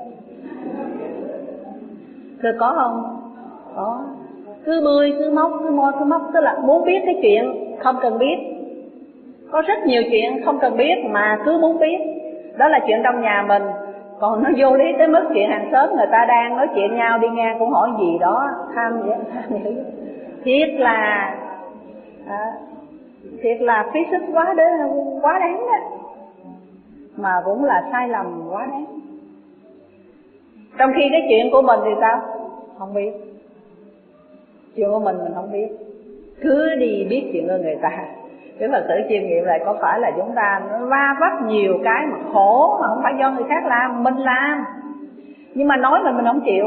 Thưa có không? Có. Cứ bươi, cứ móc, cứ môi, cứ móc. Tức là muốn biết cái chuyện không cần biết. Có rất nhiều chuyện không cần biết mà cứ muốn biết. Đó là chuyện trong nhà mình. Còn nó vô lý tới mức chuyện hàng xóm người ta đang nói chuyện nhau đi ngang cũng hỏi gì đó, tham vậy, tham vậy. Thiệt là à, thiệt là phí sức quá đến quá đáng đó. Mà cũng là sai lầm quá đáng. Trong khi cái chuyện của mình thì sao? Không biết. Chuyện của mình mình không biết. Cứ đi biết chuyện của người ta. Cái Phật tử chiêm nghiệm lại có phải là chúng ta nó va vấp nhiều cái mà khổ mà không phải do người khác làm, mình làm. Nhưng mà nói mình mình không chịu.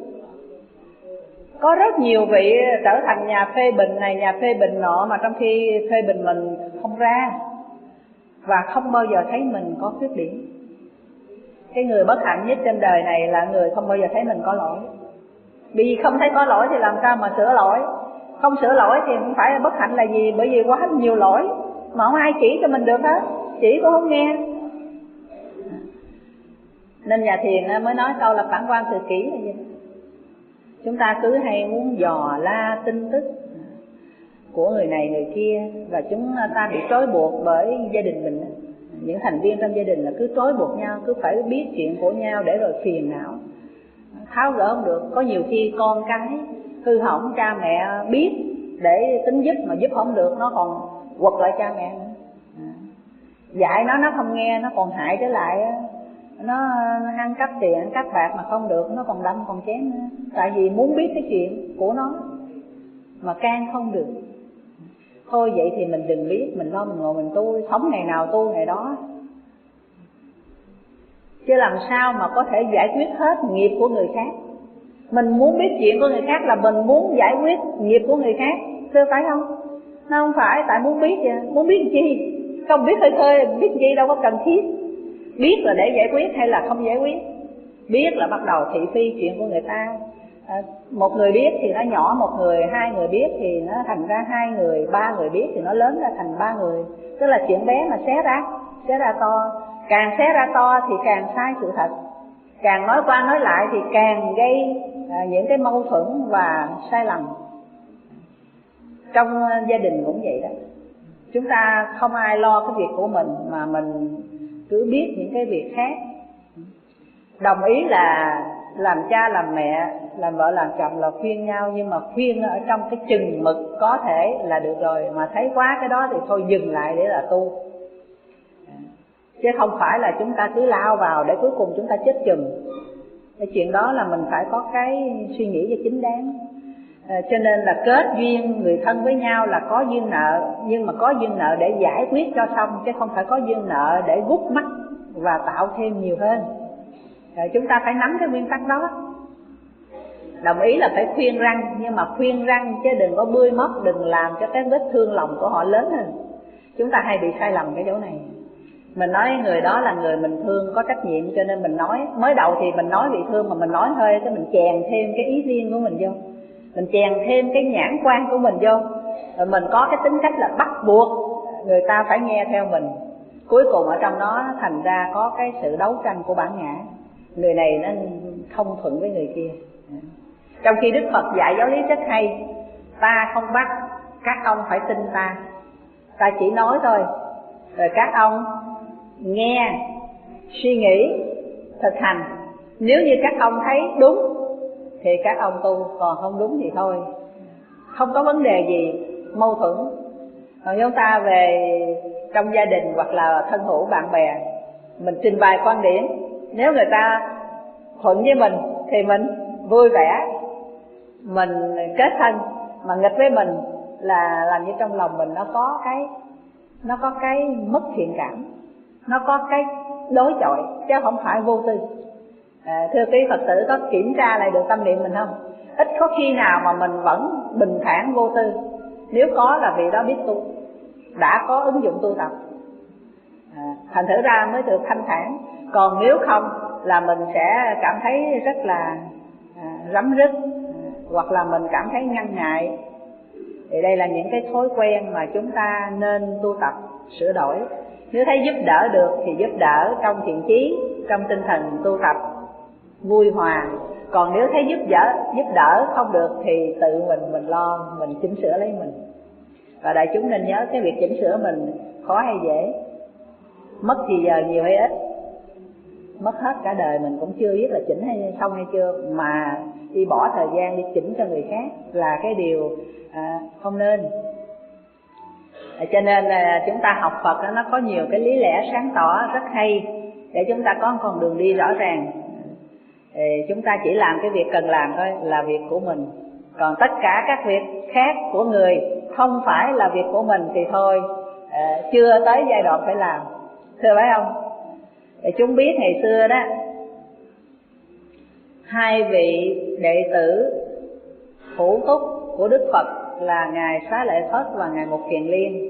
Có rất nhiều vị trở thành nhà phê bình này, nhà phê bình nọ, mà trong khi phê bình mình không ra, và không bao giờ thấy mình có khuyết điểm. Cái người bất hạnh nhất trên đời này là người không bao giờ thấy mình có lỗi. Vì không thấy có lỗi thì làm sao mà sửa lỗi. Không sửa lỗi thì không phải là bất hạnh là gì, bởi vì quá nhiều lỗi mà không ai chỉ cho mình được hết, chỉ cũng không nghe. Nên nhà thiền mới nói câu là phản quan tự kỷ là gì? Chúng ta cứ hay muốn dò la tin tức của người này người kia, và chúng ta bị trói buộc bởi gia đình mình. Những thành viên trong gia đình là cứ trói buộc nhau, cứ phải biết chuyện của nhau để rồi phiền não, tháo gỡ không được. Có nhiều khi con cái hư hỏng, cha mẹ biết để tính giúp mà giúp không được, nó còn quật lại cha mẹ nữa. Dạy nó nó không nghe, nó còn hại trở lại. Nó ăn cắp tiền, ăn cắp bạc mà không được, nó còn đâm còn chém nữa. Tại vì muốn biết cái chuyện của nó mà can không được. Thôi vậy thì mình đừng biết, mình lo mình ngồi mình tu, sống ngày nào tu ngày đó. Chứ làm sao mà có thể giải quyết hết nghiệp của người khác. Mình muốn biết chuyện của người khác là mình muốn giải quyết nghiệp của người khác, thưa phải không? Nó không phải tại muốn biết vậy, muốn biết chi? Không biết hơi khơi, biết gì đâu có cần thiết. Biết là để giải quyết hay là không giải quyết. Biết là bắt đầu thị phi chuyện của người ta. À, một người biết thì nó nhỏ một người, hai người biết thì nó thành ra hai người, ba người biết thì nó lớn ra thành ba người. Tức là chuyện bé mà xé ra, xé ra to. Càng xé ra to thì càng sai sự thật. Càng nói qua nói lại thì càng gây à, những cái mâu thuẫn và sai lầm. Trong gia đình cũng vậy đó. Chúng ta không ai lo cái việc của mình mà mình cứ biết những cái việc khác. Đồng ý là làm cha làm mẹ, làm vợ làm chồng là khuyên nhau, nhưng mà khuyên ở trong cái chừng mực có thể là được rồi. Mà thấy quá cái đó thì thôi dừng lại để là tu. Chứ không phải là chúng ta cứ lao vào để cuối cùng chúng ta chết chừng. Cái chuyện đó là mình phải có cái suy nghĩ cho chính đáng. À, cho nên là kết duyên người thân với nhau là có duyên nợ, nhưng mà có duyên nợ để giải quyết cho xong, chứ không phải có duyên nợ để gút mắt và tạo thêm nhiều hơn. À, chúng ta phải nắm cái nguyên tắc đó. Đồng ý là phải khuyên răng, nhưng mà khuyên răng chứ đừng có bươi móc, đừng làm cho cái vết thương lòng của họ lớn hơn. Chúng ta hay bị sai lầm cái chỗ này. Mình nói người đó là người mình thương, có trách nhiệm, cho nên mình nói. Mới đầu thì mình nói bị thương mà mình nói hơi, cái mình chèn thêm cái ý riêng của mình vô, mình chèn thêm cái nhãn quan của mình vô, rồi mình có cái tính cách là bắt buộc người ta phải nghe theo mình. Cuối cùng ở trong đó thành ra có cái sự đấu tranh của bản ngã. Người này nó không thuận với người kia. Trong khi Đức Phật dạy giáo lý rất hay. Ta không bắt, các ông phải tin ta. Ta chỉ nói thôi, rồi các ông nghe, suy nghĩ, thực hành. Nếu như các ông thấy đúng thì các ông tu, còn không đúng thì thôi. Không có vấn đề gì mâu thuẫn. Còn chúng ta về trong gia đình hoặc là thân hữu bạn bè, mình trình bày quan điểm, nếu người ta thuận với mình thì mình vui vẻ, mình kết thân. Mà nghịch với mình là làm như trong lòng mình nó có cái nó có cái mất thiện cảm, nó có cái đối chọi, chứ không phải vô tư. À, thưa quý Phật tử, có kiểm tra lại được tâm niệm mình không? Ít có khi nào mà mình vẫn bình thản vô tư. Nếu có là vì đó biết tu, đã có ứng dụng tu tập, à, thành thử ra mới được thanh thản. Còn nếu không là mình sẽ cảm thấy rất là à, rắm rứt, à, hoặc là mình cảm thấy ngăn ngại. Thì đây là những cái thói quen mà chúng ta nên tu tập, sửa đổi. Nếu thấy giúp đỡ được thì giúp đỡ trong thiện chí, trong tinh thần tu tập vui hòa. Còn nếu thấy giúp đỡ giúp đỡ không được thì tự mình mình lo, mình chỉnh sửa lấy mình. Và đại chúng nên nhớ cái việc chỉnh sửa mình khó hay dễ, mất thì giờ nhiều hay ít, mất hết cả đời mình cũng chưa biết là chỉnh hay xong hay chưa, mà đi bỏ thời gian đi chỉnh cho người khác là cái điều à, không nên. À, cho nên là chúng ta học Phật đó, nó có nhiều cái lý lẽ sáng tỏ rất hay để chúng ta có một con đường đi rõ ràng. Thì chúng ta chỉ làm cái việc cần làm thôi, là việc của mình. Còn tất cả các việc khác của người không phải là việc của mình thì thôi, à, chưa tới giai đoạn phải làm. Thưa phải không? Để chúng biết ngày xưa đó, hai vị đệ tử thủ túc của Đức Phật là Ngài Xá Lợi Phất và Ngài Mục Kiền Liên,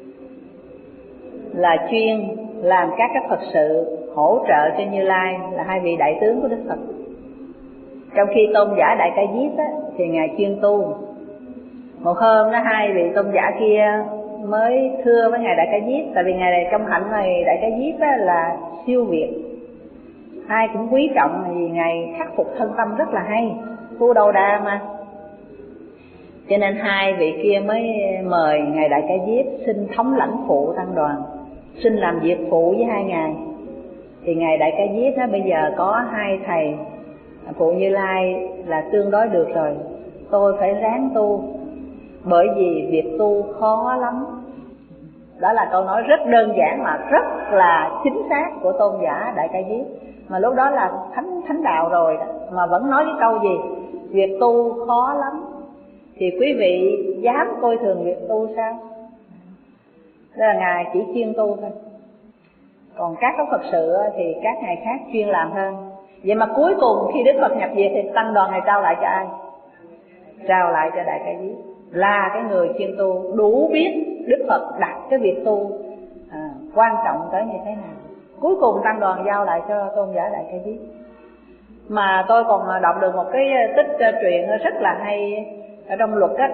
là chuyên làm các cái Phật sự hỗ trợ cho Như Lai, là hai vị đại tướng của Đức Phật. Trong khi tôn giả Đại Ca Diếp á, thì Ngài chuyên tu. Một hôm đó hai vị tôn giả kia mới thưa với Ngài Đại Ca Diếp, tại vì Ngài này trong hạnh Ngài Đại Ca Diếp á, là siêu việt, ai cũng quý trọng, vì Ngài khắc phục thân tâm rất là hay, tu đầu đà mà. Cho nên hai vị kia mới mời Ngài Đại Ca Diếp xin thống lãnh phụ tăng đoàn, xin làm việc phụ với hai ngài. Thì Ngài Đại Ca Diếp đó bây giờ có hai thầy, phụ Như Lai là tương đối được rồi, tôi phải ráng tu, bởi vì việc tu khó lắm. Đó là câu nói rất đơn giản mà rất là chính xác của tôn giả Đại Ca Diếp. Mà lúc đó là thánh thánh đạo rồi đó, mà vẫn nói cái câu gì? Việc tu khó lắm. Thì quý vị dám coi thường việc tu sao? Đó là Ngài chỉ chuyên tu thôi. Còn các cái Phật sự thì các ngài khác chuyên làm hơn. Vậy mà cuối cùng khi Đức Phật nhập diệt thì tăng đoàn này trao lại cho ai? Trao lại cho Đại Ca Diếp, là cái người chuyên tu, đủ biết Đức Phật đặt cái việc tu à, quan trọng tới như thế nào. Cuối cùng tăng đoàn giao lại cho Tôn giả Đại Ca Diếp. Mà tôi còn đọc được một cái tích truyện rất là hay ở trong luật á.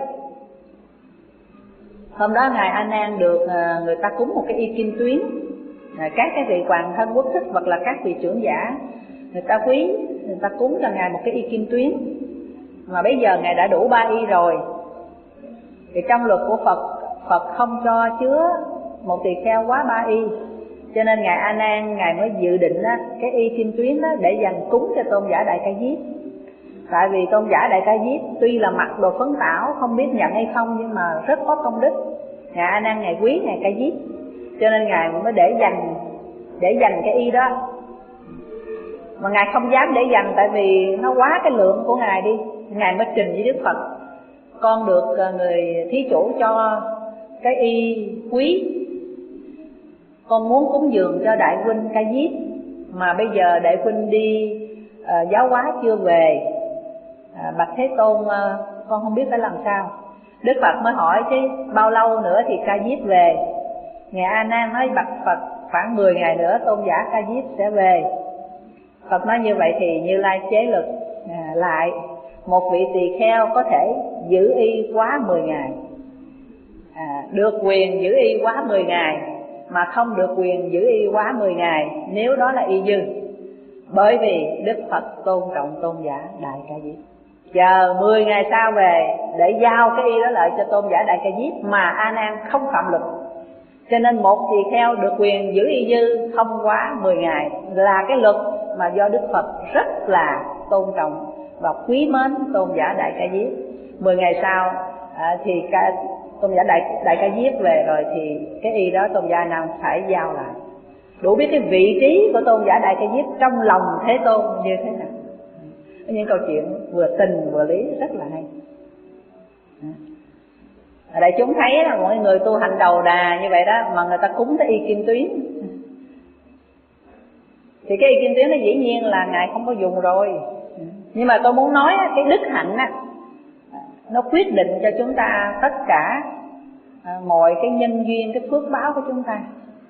Hôm đó ngài A Nan được người ta cúng một cái y kim tuyến, các cái vị hoàng thân quốc thích hoặc là các vị trưởng giả người ta quý, người ta cúng cho ngài một cái y kim tuyến. Mà bây giờ ngài đã đủ ba y rồi, thì trong luật của Phật, Phật không cho chứa một tỳ kheo quá ba y, cho nên ngài A Nan ngài mới dự định á, cái y kim tuyến đó để dành cúng cho Tôn giả Đại Ca Diếp. Tại vì Tôn giả Đại Ca Diếp tuy là mặc đồ phấn tảo, không biết nhận hay không, nhưng mà rất có công đức. Ngài A Nan ngài quý ngài Ca Diếp, cho nên ngài mới để dành để dành cái y đó. Mà ngài không dám để dành, tại vì nó quá cái lượng của ngài đi. Ngài mới trình với Đức Phật: con được người thí chủ cho cái y quý, con muốn cúng dường cho đại huynh Ca Diếp, mà bây giờ đại huynh đi uh, giáo hóa chưa về. uh, Bạch Thế Tôn, uh, con không biết phải làm sao. Đức Phật mới hỏi chứ bao lâu nữa thì Ca Diếp về. Ngài A Nan nói: bạch Phật, khoảng mười ngày nữa Tôn giả Ca Diếp sẽ về. Phật nói: như vậy thì Như Lai chế lực à, lại một vị tỳ kheo có thể giữ y quá mười ngày, à, được quyền giữ y quá mười ngày, mà không được quyền giữ y quá mười ngày nếu đó là y dư. Bởi vì Đức Phật tôn trọng Tôn giả Đại Ca Diếp, chờ mười ngày sau về để giao cái y đó lại cho Tôn giả Đại Ca Diếp, mà A Nan không phạm luật. Cho nên một tỳ kheo được quyền giữ y dư không quá mười ngày là cái luật mà do Đức Phật rất là tôn trọng và quý mến Tôn giả Đại Ca Diếp. Mười ngày sau à, thì ca, Tôn giả Đại, Đại Ca Diếp về rồi thì cái y đó Tôn giả nào phải giao lại. Đủ biết cái vị trí của Tôn giả Đại Ca Diếp trong lòng Thế Tôn như thế nào. Những câu chuyện vừa tình vừa lý rất là hay. Ở đây chúng thấy là mọi người tu hành đầu đà như vậy đó, mà người ta cúng tới y kim tuyến. Thì cái y kim tuyến nó dĩ nhiên là ngài không có dùng rồi. Nhưng mà tôi muốn nói cái đức hạnh á, nó quyết định cho chúng ta tất cả mọi cái nhân duyên, cái phước báo của chúng ta.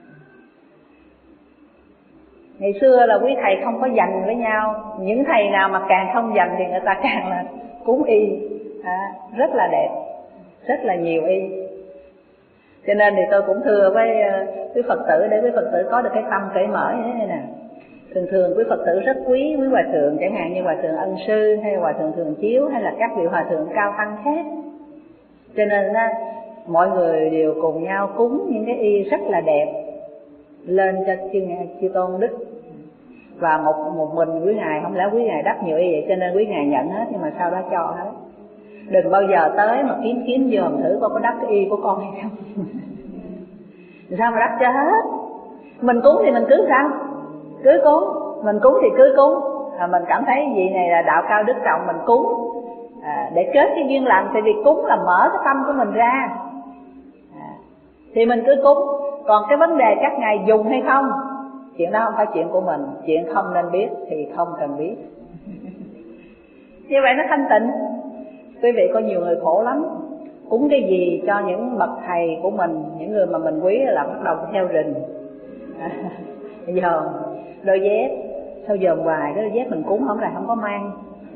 Ngày xưa là quý thầy không có dành với nhau, những thầy nào mà càng không dành thì người ta càng là cúng y à, rất là đẹp, rất là nhiều y. Cho nên thì tôi cũng thưa với quý Phật tử để quý Phật tử có được cái tâm cởi mở như thế này nè. Thường thường quý Phật tử rất quý quý hòa thượng, chẳng hạn như hòa thượng Ân Sư hay hòa thượng Thường Chiếu hay là các vị hòa thượng cao tăng khác. Cho nên á, mọi người đều cùng nhau cúng những cái y rất là đẹp lên cho chư, chư Tôn Đức. Và một một mình quý ngài, không lẽ quý ngài đắp nhiều y vậy cho nên quý ngài nhận hết, nhưng mà sau đó cho hết. Đừng bao giờ tới mà kiếm kiếm dòm thử con có đắp cái y của con hay không. Sao mà đắp cho hết. Mình cúng thì mình cứ sao cứ cúng, mình cúng thì cứ cúng. À, mình cảm thấy vị này là đạo cao đức trọng, mình cúng à, để kết cái duyên lành. Thì việc cúng là mở cái tâm của mình ra à, thì mình cứ cúng. Còn cái vấn đề các ngài dùng hay không, chuyện đó không phải chuyện của mình. Chuyện không nên biết thì không cần biết. Như vậy nó thanh tịnh. Quý vị có nhiều người khổ lắm, cúng cái gì cho những bậc thầy của mình, những người mà mình quý là bắt đầu theo rình à, giờ đôi dép sao dòm hoài, cái đôi dép mình cúng không là không có mang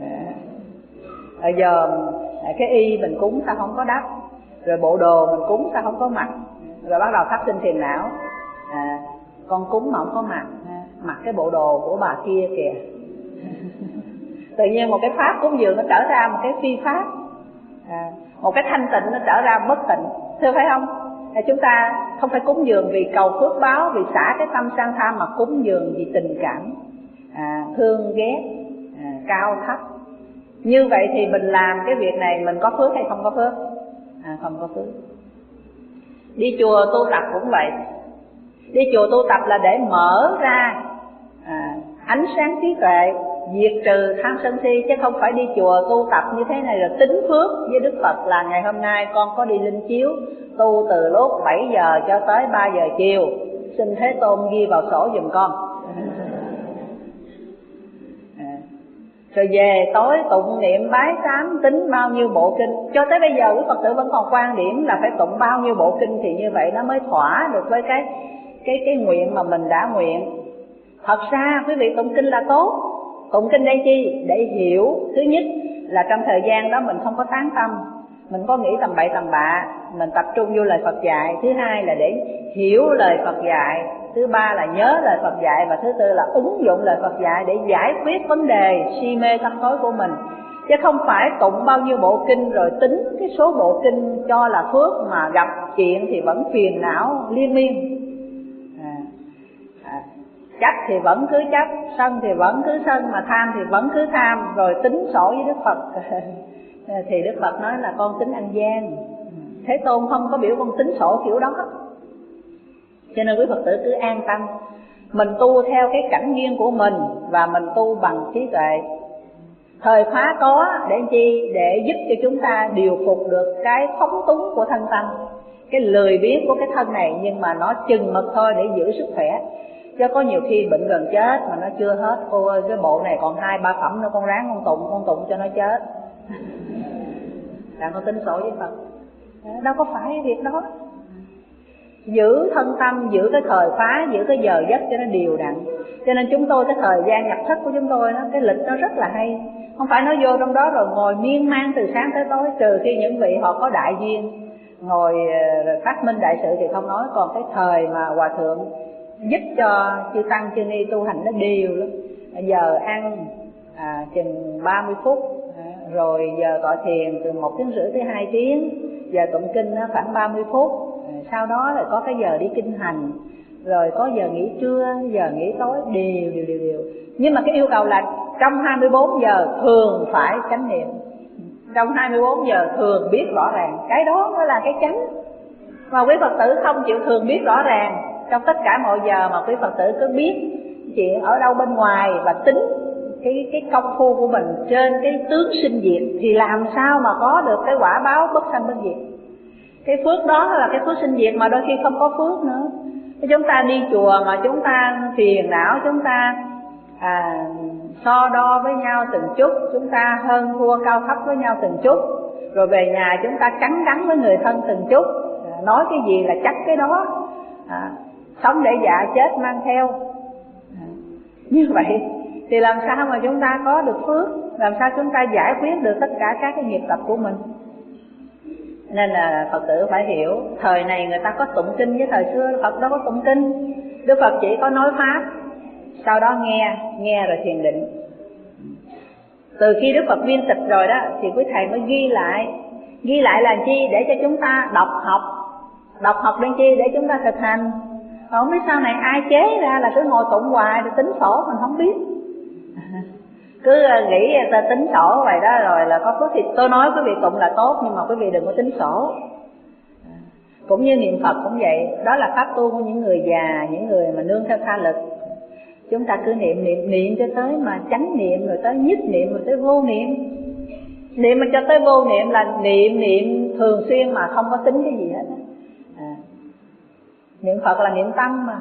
à, giờ cái y mình cúng sao không có đắp, rồi bộ đồ mình cúng sao không có mặc, rồi bắt đầu phát sinh phiền não à, con cúng mà không có mặc à, mặc cái bộ đồ của bà kia kìa. Tự nhiên một cái pháp cúng dường nó trở ra một cái phi pháp à, một cái thanh tịnh nó trở ra bất tịnh, thưa phải không? À, chúng ta không phải cúng dường vì cầu phước báo, vì xả cái tâm sang tham, mà cúng dường vì tình cảm à, thương ghét à, cao thấp. Như vậy thì mình làm cái việc này mình có phước hay không có phước? À, không có phước. Đi chùa tu tập cũng vậy. Đi chùa tu tập là để mở ra à, ánh sáng trí tuệ, diệt trừ tham sân si, chứ không phải đi chùa tu tập như thế này rồi tính phước với Đức Phật là ngày hôm nay con có đi linh chiếu tu từ lúc bảy giờ cho tới ba giờ chiều, xin Thế Tôn ghi vào sổ giùm con. À, rồi về tối tụng niệm bái sám tính bao nhiêu bộ kinh. Cho tới bây giờ quý Phật tử vẫn còn quan điểm là phải tụng bao nhiêu bộ kinh thì như vậy nó mới thỏa được với cái cái cái nguyện mà mình đã nguyện. Thật ra quý vị tụng kinh là tốt. Tụng kinh đây chi? Để hiểu. Thứ nhất là trong thời gian đó mình không có tán tâm, mình có nghĩ tầm bậy tầm bạ, mình tập trung vô lời Phật dạy. Thứ hai là để hiểu lời Phật dạy. Thứ ba là nhớ lời Phật dạy. Và thứ tư là ứng dụng lời Phật dạy để giải quyết vấn đề si mê tâm tối của mình. Chứ không phải tụng bao nhiêu bộ kinh rồi tính cái số bộ kinh cho là phước, mà gặp chuyện thì vẫn phiền não liên miên. à, à, Chấp thì vẫn cứ chấp, sân thì vẫn cứ sân, mà tham thì vẫn cứ tham, rồi tính sổ với Đức Phật. Thì Đức Phật nói là con tính ăn gian. Thế Tôn không có biểu con tính sổ kiểu đó. Cho nên quý Phật tử cứ an tâm, mình tu theo cái cảnh duyên của mình và mình tu bằng trí tuệ. Thời khóa có để chi? Để giúp cho chúng ta điều phục được cái phóng túng của thân tâm, cái lười biếng của cái thân này, nhưng mà nó chừng mực thôi để giữ sức khỏe. Chứ có nhiều khi bệnh gần chết mà nó chưa hết. Cô ơi, cái bộ này còn hai ba phẩm nữa, con ráng con tụng, con tụng cho nó chết. Đang có tính sổ với Phật. Đâu có phải việc đó. Giữ thân tâm, giữ cái thời khóa, giữ cái giờ giấc cho nó đều đặn. Cho nên chúng tôi, cái thời gian nhập thất của chúng tôi đó, cái lịch nó rất là hay. Không phải nó vô trong đó rồi ngồi miên man từ sáng tới tối, trừ khi những vị họ có đại duyên ngồi rồi phát minh đại sự thì không nói. Còn cái thời mà Hòa Thượng giúp cho chư tăng chư ni tu hành nó đều lắm. Giờ ăn à, chừng ba mươi phút, à, rồi giờ tọa thiền từ một tiếng rưỡi tới hai tiếng, giờ tụng kinh khoảng ba mươi phút, à, sau đó là có cái giờ đi kinh hành, rồi có giờ nghỉ trưa, giờ nghỉ tối, đều đều đều đều. Nhưng mà cái yêu cầu là trong hai mươi bốn giờ thường phải chánh niệm. Trong hai mươi bốn giờ thường biết rõ ràng. Cái đó mới là cái chánh. Mà quý Phật tử không chịu thường biết rõ ràng, trong tất cả mọi giờ mà quý Phật tử cứ biết chuyện ở đâu bên ngoài và tính cái cái công phu của mình trên cái tướng sinh diệt, thì làm sao mà có được cái quả báo bất sanh bất diệt. Cái phước đó là cái phước sinh diệt, mà đôi khi không có phước nữa. Chúng ta đi chùa mà chúng ta phiền não, chúng ta à, so đo với nhau từng chút, chúng ta hơn thua cao thấp với nhau từng chút, rồi về nhà chúng ta cắn đắng với người thân từng chút, à, nói cái gì là chắc cái đó, à, sống để dạ chết mang theo. À, như vậy thì làm sao mà chúng ta có được phước, làm sao chúng ta giải quyết được tất cả các cái nghiệp tập của mình. Nên là Phật tử phải hiểu, thời này người ta có tụng kinh, với thời xưa Phật đâu có tụng kinh. Đức Phật chỉ có nói pháp, sau đó nghe, nghe rồi thiền định. Từ khi Đức Phật viên tịch rồi đó thì quý thầy mới ghi lại. Ghi lại là chi? Để cho chúng ta đọc học. Đọc học để chi? Để chúng ta thực hành. Còn không biết sau này ai chế ra là cứ ngồi tụng hoài rồi tính sổ mình không biết. Cứ nghĩ ta tính sổ vậy đó rồi là có phước. Thì tôi nói quý vị tụng là tốt, nhưng mà quý vị đừng có tính sổ. Cũng như niệm Phật cũng vậy. Đó là pháp tu của những người già, những người mà nương theo tha lực. Chúng ta cứ niệm niệm niệm cho tới mà chánh niệm, rồi tới nhất niệm, rồi tới vô niệm. Niệm mà cho tới vô niệm là niệm niệm thường xuyên mà không có tính cái gì hết. À, niệm Phật là niệm tâm mà,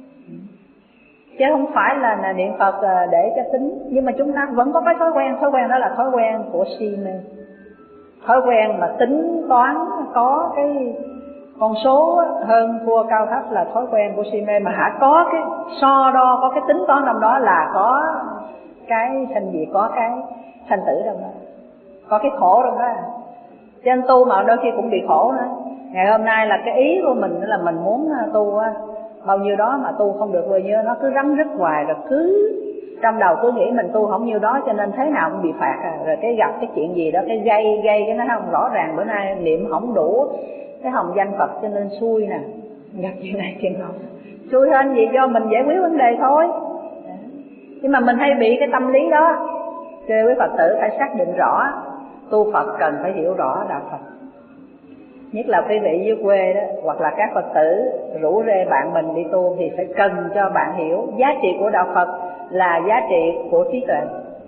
chứ không phải là, là niệm Phật để cho tính. Nhưng mà chúng ta vẫn có cái thói quen. Thói quen đó là thói quen của si mê. Thói quen mà tính toán có cái con số hơn thua cao thấp là thói quen của si mê. Mà hả có cái so đo, có cái tính toán trong đó là có cái sanh diệt, có cái sanh tử trong đó, có cái khổ trong đó. Cho nên tu mà đôi khi cũng bị khổ nữa. Ngày hôm nay là cái ý của mình là mình muốn tu bao nhiêu đó mà tu không được bao nhiêu, nó cứ rắn rứt hoài, rồi cứ trong đầu cứ nghĩ mình tu không nhiêu đó, cho nên thế nào cũng bị phạt. À. Rồi cái gặp cái chuyện gì đó, cái gây gây cái nó không rõ ràng, bữa nay niệm không đủ cái hồng danh Phật cho nên xui nè, gặp chuyện này chuyện nọ xui hơn gì do mình giải quyết vấn đề thôi. Nhưng mà mình hay bị cái tâm lý đó. Cho quý Phật tử phải xác định rõ, tu Phật cần phải hiểu rõ đạo Phật. Nhất là quý vị dưới quê đó, hoặc là các Phật tử rủ rê bạn mình đi tu, thì phải cần cho bạn hiểu giá trị của đạo Phật là giá trị của trí tuệ,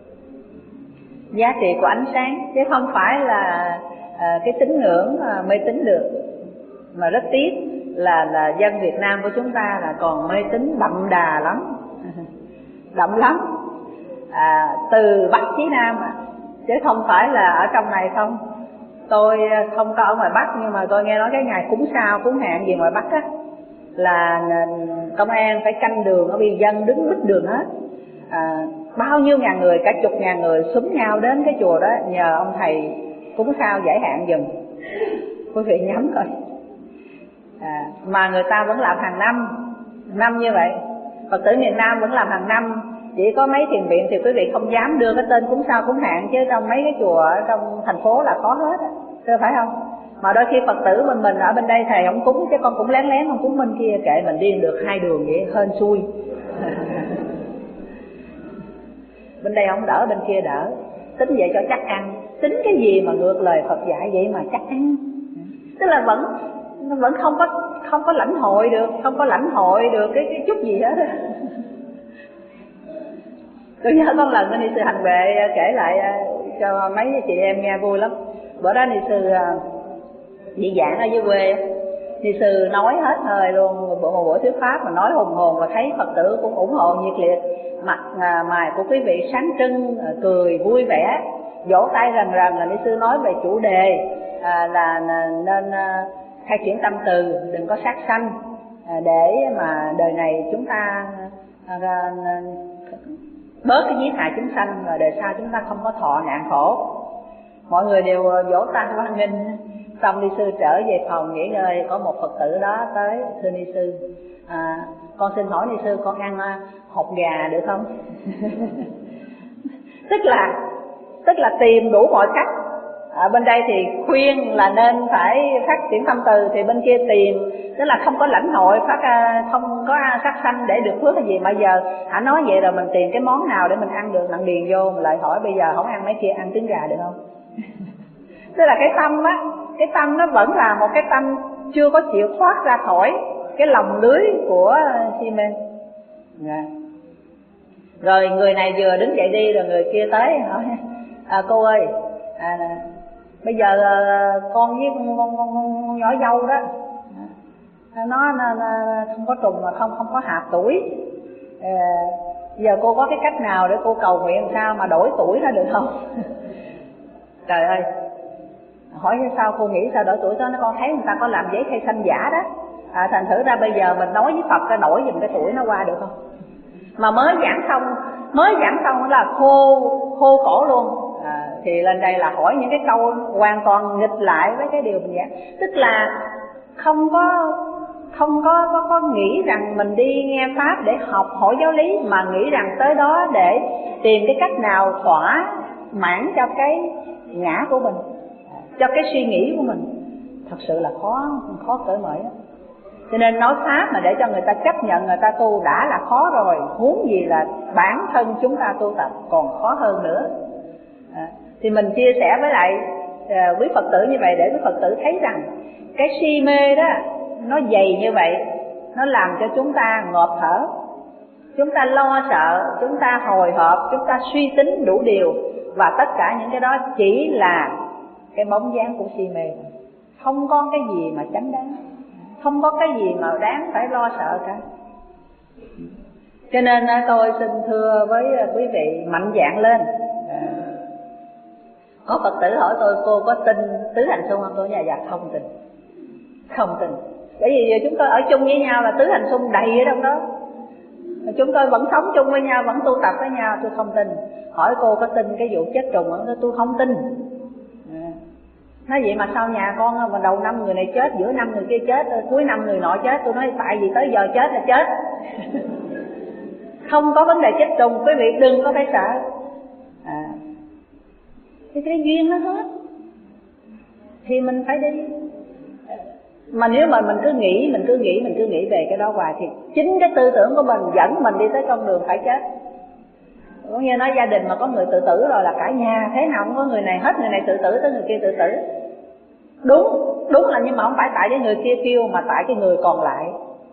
giá trị của ánh sáng, chứ không phải là à, cái tín ngưỡng à, mê tín được. Mà rất tiếc là là dân Việt Nam của chúng ta là còn mê tín đậm đà lắm, đậm lắm, à, từ Bắc chí Nam, à, chứ không phải là ở trong này không. Tôi không có ở ngoài Bắc, nhưng mà tôi nghe nói cái ngày cúng sao cúng hạn gì ngoài Bắc á là công an phải canh đường ở vì dân đứng bít đường hết. À, bao nhiêu ngàn người, cả chục ngàn người xúm nhau đến cái chùa đó nhờ ông thầy cúng sao giải hạn giùm. Quý vị nhắm coi. À, mà người ta vẫn làm hàng năm, năm như vậy. Phật tử miền Nam vẫn làm hàng năm. Chỉ có mấy thiền viện thì quý vị không dám đưa cái tên cúng sao cúng hạn, chứ trong mấy cái chùa ở trong thành phố là có hết, thưa phải không? Mà đôi khi Phật tử mình mình ở bên đây thầy không cúng, chứ con cũng lén lén không cúng bên kia, kệ mình đi được hai đường vậy hên xui. Bên đây không đỡ, bên kia đỡ. Tính vậy cho chắc ăn. Tính cái gì mà ngược lời Phật dạy vậy mà chắc ăn. Tức là vẫn vẫn không có không có lãnh hội được, không có lãnh hội được cái, cái chút gì hết. Tôi nhớ có lần ni sư Hành Vệ kể lại cho mấy chị em nghe vui lắm. Bữa đó ni sư dị giảng ở dưới quê, ni sư nói hết hơi luôn, một, một buổi thuyết pháp mà nói hùng hồn, và thấy Phật tử cũng ủng hộ nhiệt liệt. Mặt à, mày của quý vị sáng trưng, cười vui vẻ, vỗ tay rần rần. Là ni sư nói về chủ đề à, là nên à, khai triển tâm từ, đừng có sát sanh, à, để mà đời này chúng ta à, à, bớt cái giết hại chúng sanh, và đời sau chúng ta không có thọ nạn khổ. Mọi người đều vỗ tay hoan nghênh. Xong ni sư trở về phòng nghỉ ngơi, có một Phật tử đó tới, thưa ni sư, à, con xin hỏi ni sư, con ăn hột gà được không? tức là tức là tìm đủ mọi cách. Ở bên đây thì khuyên là nên phải phát triển tâm từ, thì bên kia tìm, tức là không có lãnh hội, phát không có sát sanh để được phước hay gì. Mà giờ hả nói vậy rồi mình tìm cái món nào để mình ăn được, nặng điền vô, mình lại hỏi bây giờ không ăn mấy kia, ăn trứng gà được không? Tức là cái tâm á, cái tâm nó vẫn là một cái tâm chưa có chịu thoát ra khỏi cái lồng lưới của si mê. Yeah. Rồi người này vừa đứng dậy đi, rồi người kia tới hỏi, à, cô ơi, à, bây giờ con với con, con, con, con nhỏ dâu đó, nó, nó, nó không có trùng mà không không có hạp tuổi, à, giờ cô có cái cách nào để cô cầu nguyện sao mà đổi tuổi nó được không? Trời ơi, hỏi sao cô nghĩ sao đổi tuổi đó? Nó con thấy người ta có làm giấy khai sanh giả đó, à, thành thử ra bây giờ mình nói với Phật ra đổi giùm cái tuổi nó qua được không? Mà mới giảng xong, mới giảng xong là khô khô khổ luôn. À, thì lên đây là hỏi những cái câu hoàn toàn nghịch lại với cái điều mình giảng. Tức là không có không có, có có nghĩ rằng mình đi nghe pháp để học hỏi giáo lý, mà nghĩ rằng tới đó để tìm cái cách nào thỏa mãn cho cái ngã của mình, cho cái suy nghĩ của mình. Thật sự là khó khó cởi mở đó. Cho nên nói pháp mà để cho người ta chấp nhận người ta tu đã là khó rồi, huống gì là bản thân chúng ta tu tập còn khó hơn nữa. À, thì mình chia sẻ với lại à, quý Phật tử như vậy để quý Phật tử thấy rằng cái si mê đó nó dày như vậy, nó làm cho chúng ta ngộp thở, chúng ta lo sợ, chúng ta hồi hộp, chúng ta suy tính đủ điều, và tất cả những cái đó chỉ là cái bóng dáng của si mê, không có cái gì mà chánh đáng, không có cái gì mà đáng phải lo sợ cả. Cho nên tôi xin thưa với quý vị mạnh dạn lên. Có Phật tử hỏi tôi, cô có tin tứ hành xung không? Tôi nhà dạ không tin, không tin. Bởi vì chúng tôi ở chung với nhau là tứ hành xung đầy ở trong đó, chúng tôi vẫn sống chung với nhau, vẫn tu tập với nhau. Tôi không tin. Hỏi cô có tin cái vụ chết trùng không? Tôi không tin. Nói vậy mà sao nhà con mà đầu năm người này chết, giữa năm người kia chết, cuối năm người nọ chết. Tôi nói tại vì tới giờ chết là chết. Không có vấn đề chết trùng, quý vị đừng có phải sợ. À, cái, cái duyên nó hết thì mình phải đi. Mà nếu mà mình cứ nghĩ, mình cứ nghĩ, mình cứ nghĩ về cái đó hoài thì chính cái tư tưởng của mình dẫn mình đi tới con đường phải chết. Cũng như nói gia đình mà có người tự tử rồi là cả nhà thế nào cũng có người này hết, người này tự tử tới người kia tự tử. Đúng, đúng là nhưng mà không phải tại cái người kia kêu, mà tại cái người còn lại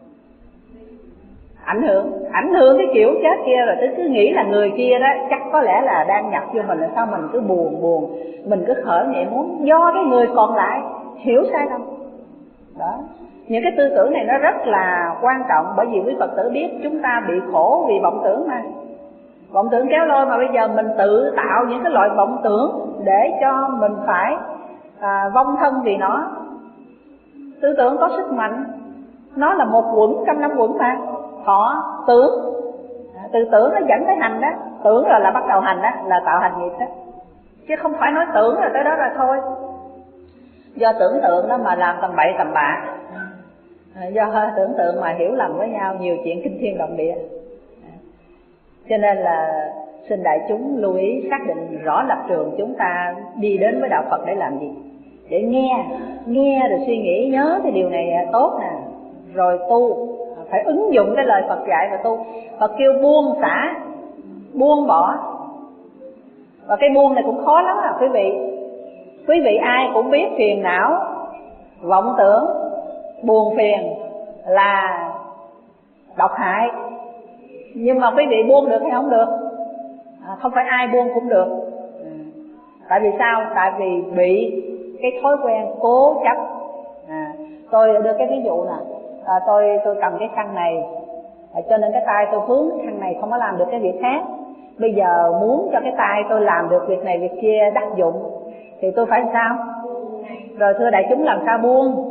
ảnh hưởng, ảnh hưởng cái kiểu chết kia. Rồi tôi cứ nghĩ là người kia đó chắc có lẽ là đang nhập vô mình, là sao mình cứ buồn buồn, mình cứ khởi niệm muốn do cái người còn lại hiểu sai lầm đó. Những cái tư tưởng này nó rất là quan trọng, bởi vì quý Phật tử biết chúng ta bị khổ vì vọng tưởng mà. Vọng tưởng kéo lôi, mà bây giờ mình tự tạo những cái loại vọng tưởng để cho mình phải à, vong thân vì nó. Tư tưởng có sức mạnh, nó là một quẩn trong năm quẩn mà. Thọ, tưởng, từ tưởng nó dẫn tới hành đó. Tưởng rồi là bắt đầu hành đó, là tạo hành nghiệp đó. Chứ không phải nói tưởng rồi tới đó là thôi. Do tưởng tượng đó mà làm tầm bậy tầm bạ, do tưởng tượng mà hiểu lầm với nhau nhiều chuyện kinh thiên động địa. Cho nên là xin đại chúng lưu ý xác định rõ lập trường chúng ta đi đến với đạo Phật để làm gì. Để nghe, nghe rồi suy nghĩ nhớ cái điều này tốt nè, rồi tu, phải ứng dụng cái lời Phật dạy và tu. Phật kêu buông xả, buông bỏ. Và cái buông này cũng khó lắm à quý vị. Quý vị ai cũng biết phiền não, vọng tưởng, buồn phiền là độc hại. Nhưng mà quý vị buông được hay không được? À, không phải ai buông cũng được. à, Tại vì sao? Tại vì bị cái thói quen cố chấp. à, Tôi đưa cái ví dụ nè, à, tôi tôi cầm cái khăn này, à, cho nên cái tay tôi vướng cái khăn này không có làm được cái việc khác. Bây giờ muốn cho cái tay tôi làm được việc này việc kia đắc dụng thì tôi phải làm sao? Rồi thưa đại chúng, làm sao buông?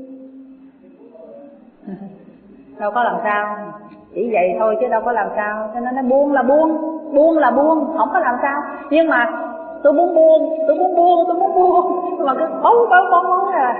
Đâu có làm sao, chỉ vậy thôi chứ đâu có làm sao. Cho nên nó buông là buông, buông là buông, không có làm sao. Nhưng mà tôi muốn buông, tôi muốn buông, tôi muốn buông, mà cứ bấu bấu bấu bấu à.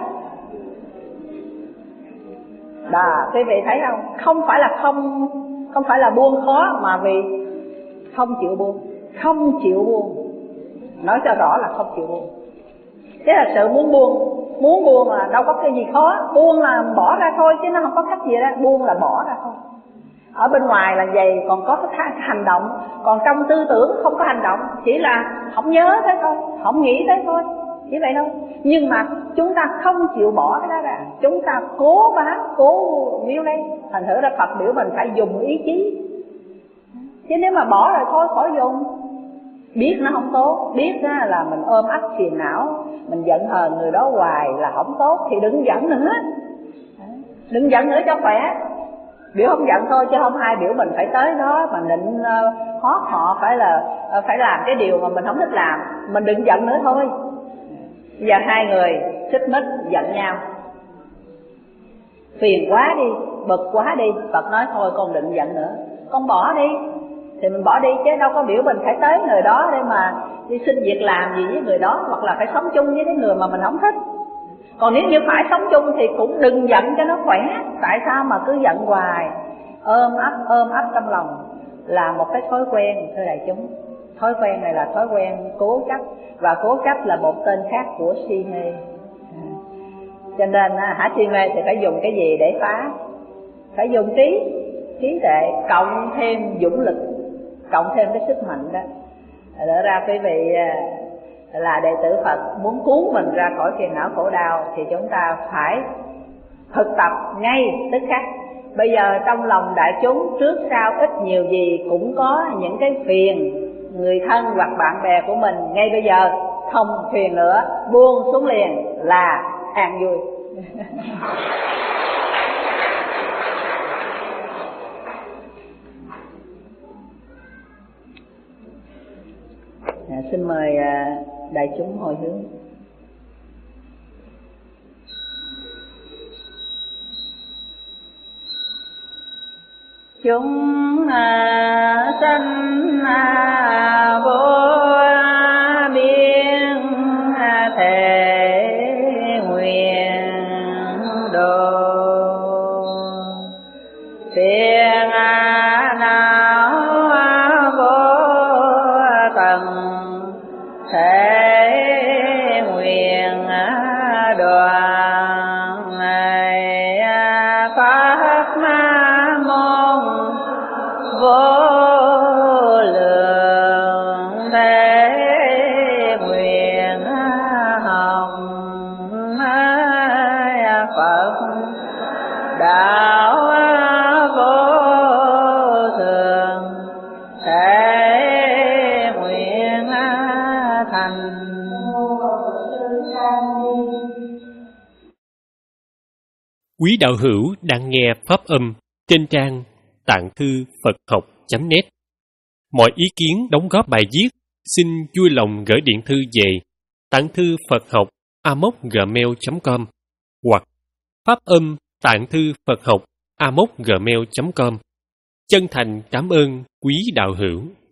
Đó, quý vị thấy không? Không phải là không, không phải là buông khó, mà vì không chịu buông, không chịu buông. Nói cho rõ là không chịu buông. Thế là sự muốn buông, muốn buông là đâu có cái gì khó. Buông là bỏ ra thôi chứ nó không có cách gì đó. Buông là bỏ ra thôi. Ở bên ngoài là vậy, còn có cái hành động. Còn trong tư tưởng không có hành động, chỉ là không nhớ thế thôi, không nghĩ thế thôi, chỉ vậy thôi. Nhưng mà chúng ta không chịu bỏ cái đó ra, chúng ta cố bám, cố níu lấy. Thành thử ra Phật biểu mình phải dùng ý chí. Chứ nếu mà bỏ rồi thôi khỏi dùng. Biết nó không tốt, biết là mình ôm ấp phiền não, mình giận hờn người đó hoài là không tốt, thì đừng giận nữa. Đừng giận nữa cho khỏe. Biểu không giận thôi, chứ không ai biểu mình phải tới đó mà định uh, hót họ phải là uh, phải làm cái điều mà mình không thích làm. Mình đừng giận nữa thôi. Bây giờ hai người xích mích giận nhau, phiền quá đi, bực quá đi, Phật nói thôi con đừng giận nữa, con bỏ đi. Thì mình bỏ đi chứ đâu có biểu mình phải tới người đó để mà đi xin việc làm gì với người đó, hoặc là phải sống chung với cái người mà mình không thích. Còn nếu như phải sống chung thì cũng đừng giận cho nó khỏe. Tại sao mà cứ giận hoài, ôm ấp ôm ấp trong lòng là một cái thói quen, thưa đại chúng. Thói quen này là thói quen cố chấp, và cố chấp là một tên khác của si mê. Cho nên hả, si mê thì phải dùng cái gì để phá? Phải dùng trí, trí tuệ cộng thêm dũng lực, cộng thêm cái sức mạnh đó. Đỡ ra quý vị là đệ tử Phật muốn cứu mình ra khỏi phiền não khổ đau thì chúng ta phải thực tập ngay tức khắc. Bây giờ trong lòng đại chúng trước sau ít nhiều gì cũng có những cái phiền, người thân hoặc bạn bè của mình ngay bây giờ không phiền nữa, buông xuống liền là an vui. À, xin mời à, đại chúng hồi hướng. Chúng à, sanh à, vô biên à, thể nguyện độ phiền à, não à, vô tận thể nguyện à, đoàn này à, pháp ma môn vô lượng thế nguyện hồng Phật đạo vô thường thể nguyện thành. Quý đạo hữu đang nghe pháp âm trên trang tạng thư Phật học chấm net. Mọi ý kiến đóng góp bài viết xin vui lòng gửi điện thư về tạng thư Phật học a m o c gmail chấm com hoặc pháp âm tạng thư Phật học a m o c gmail chấm com. Chân thành cảm ơn quý đạo hữu.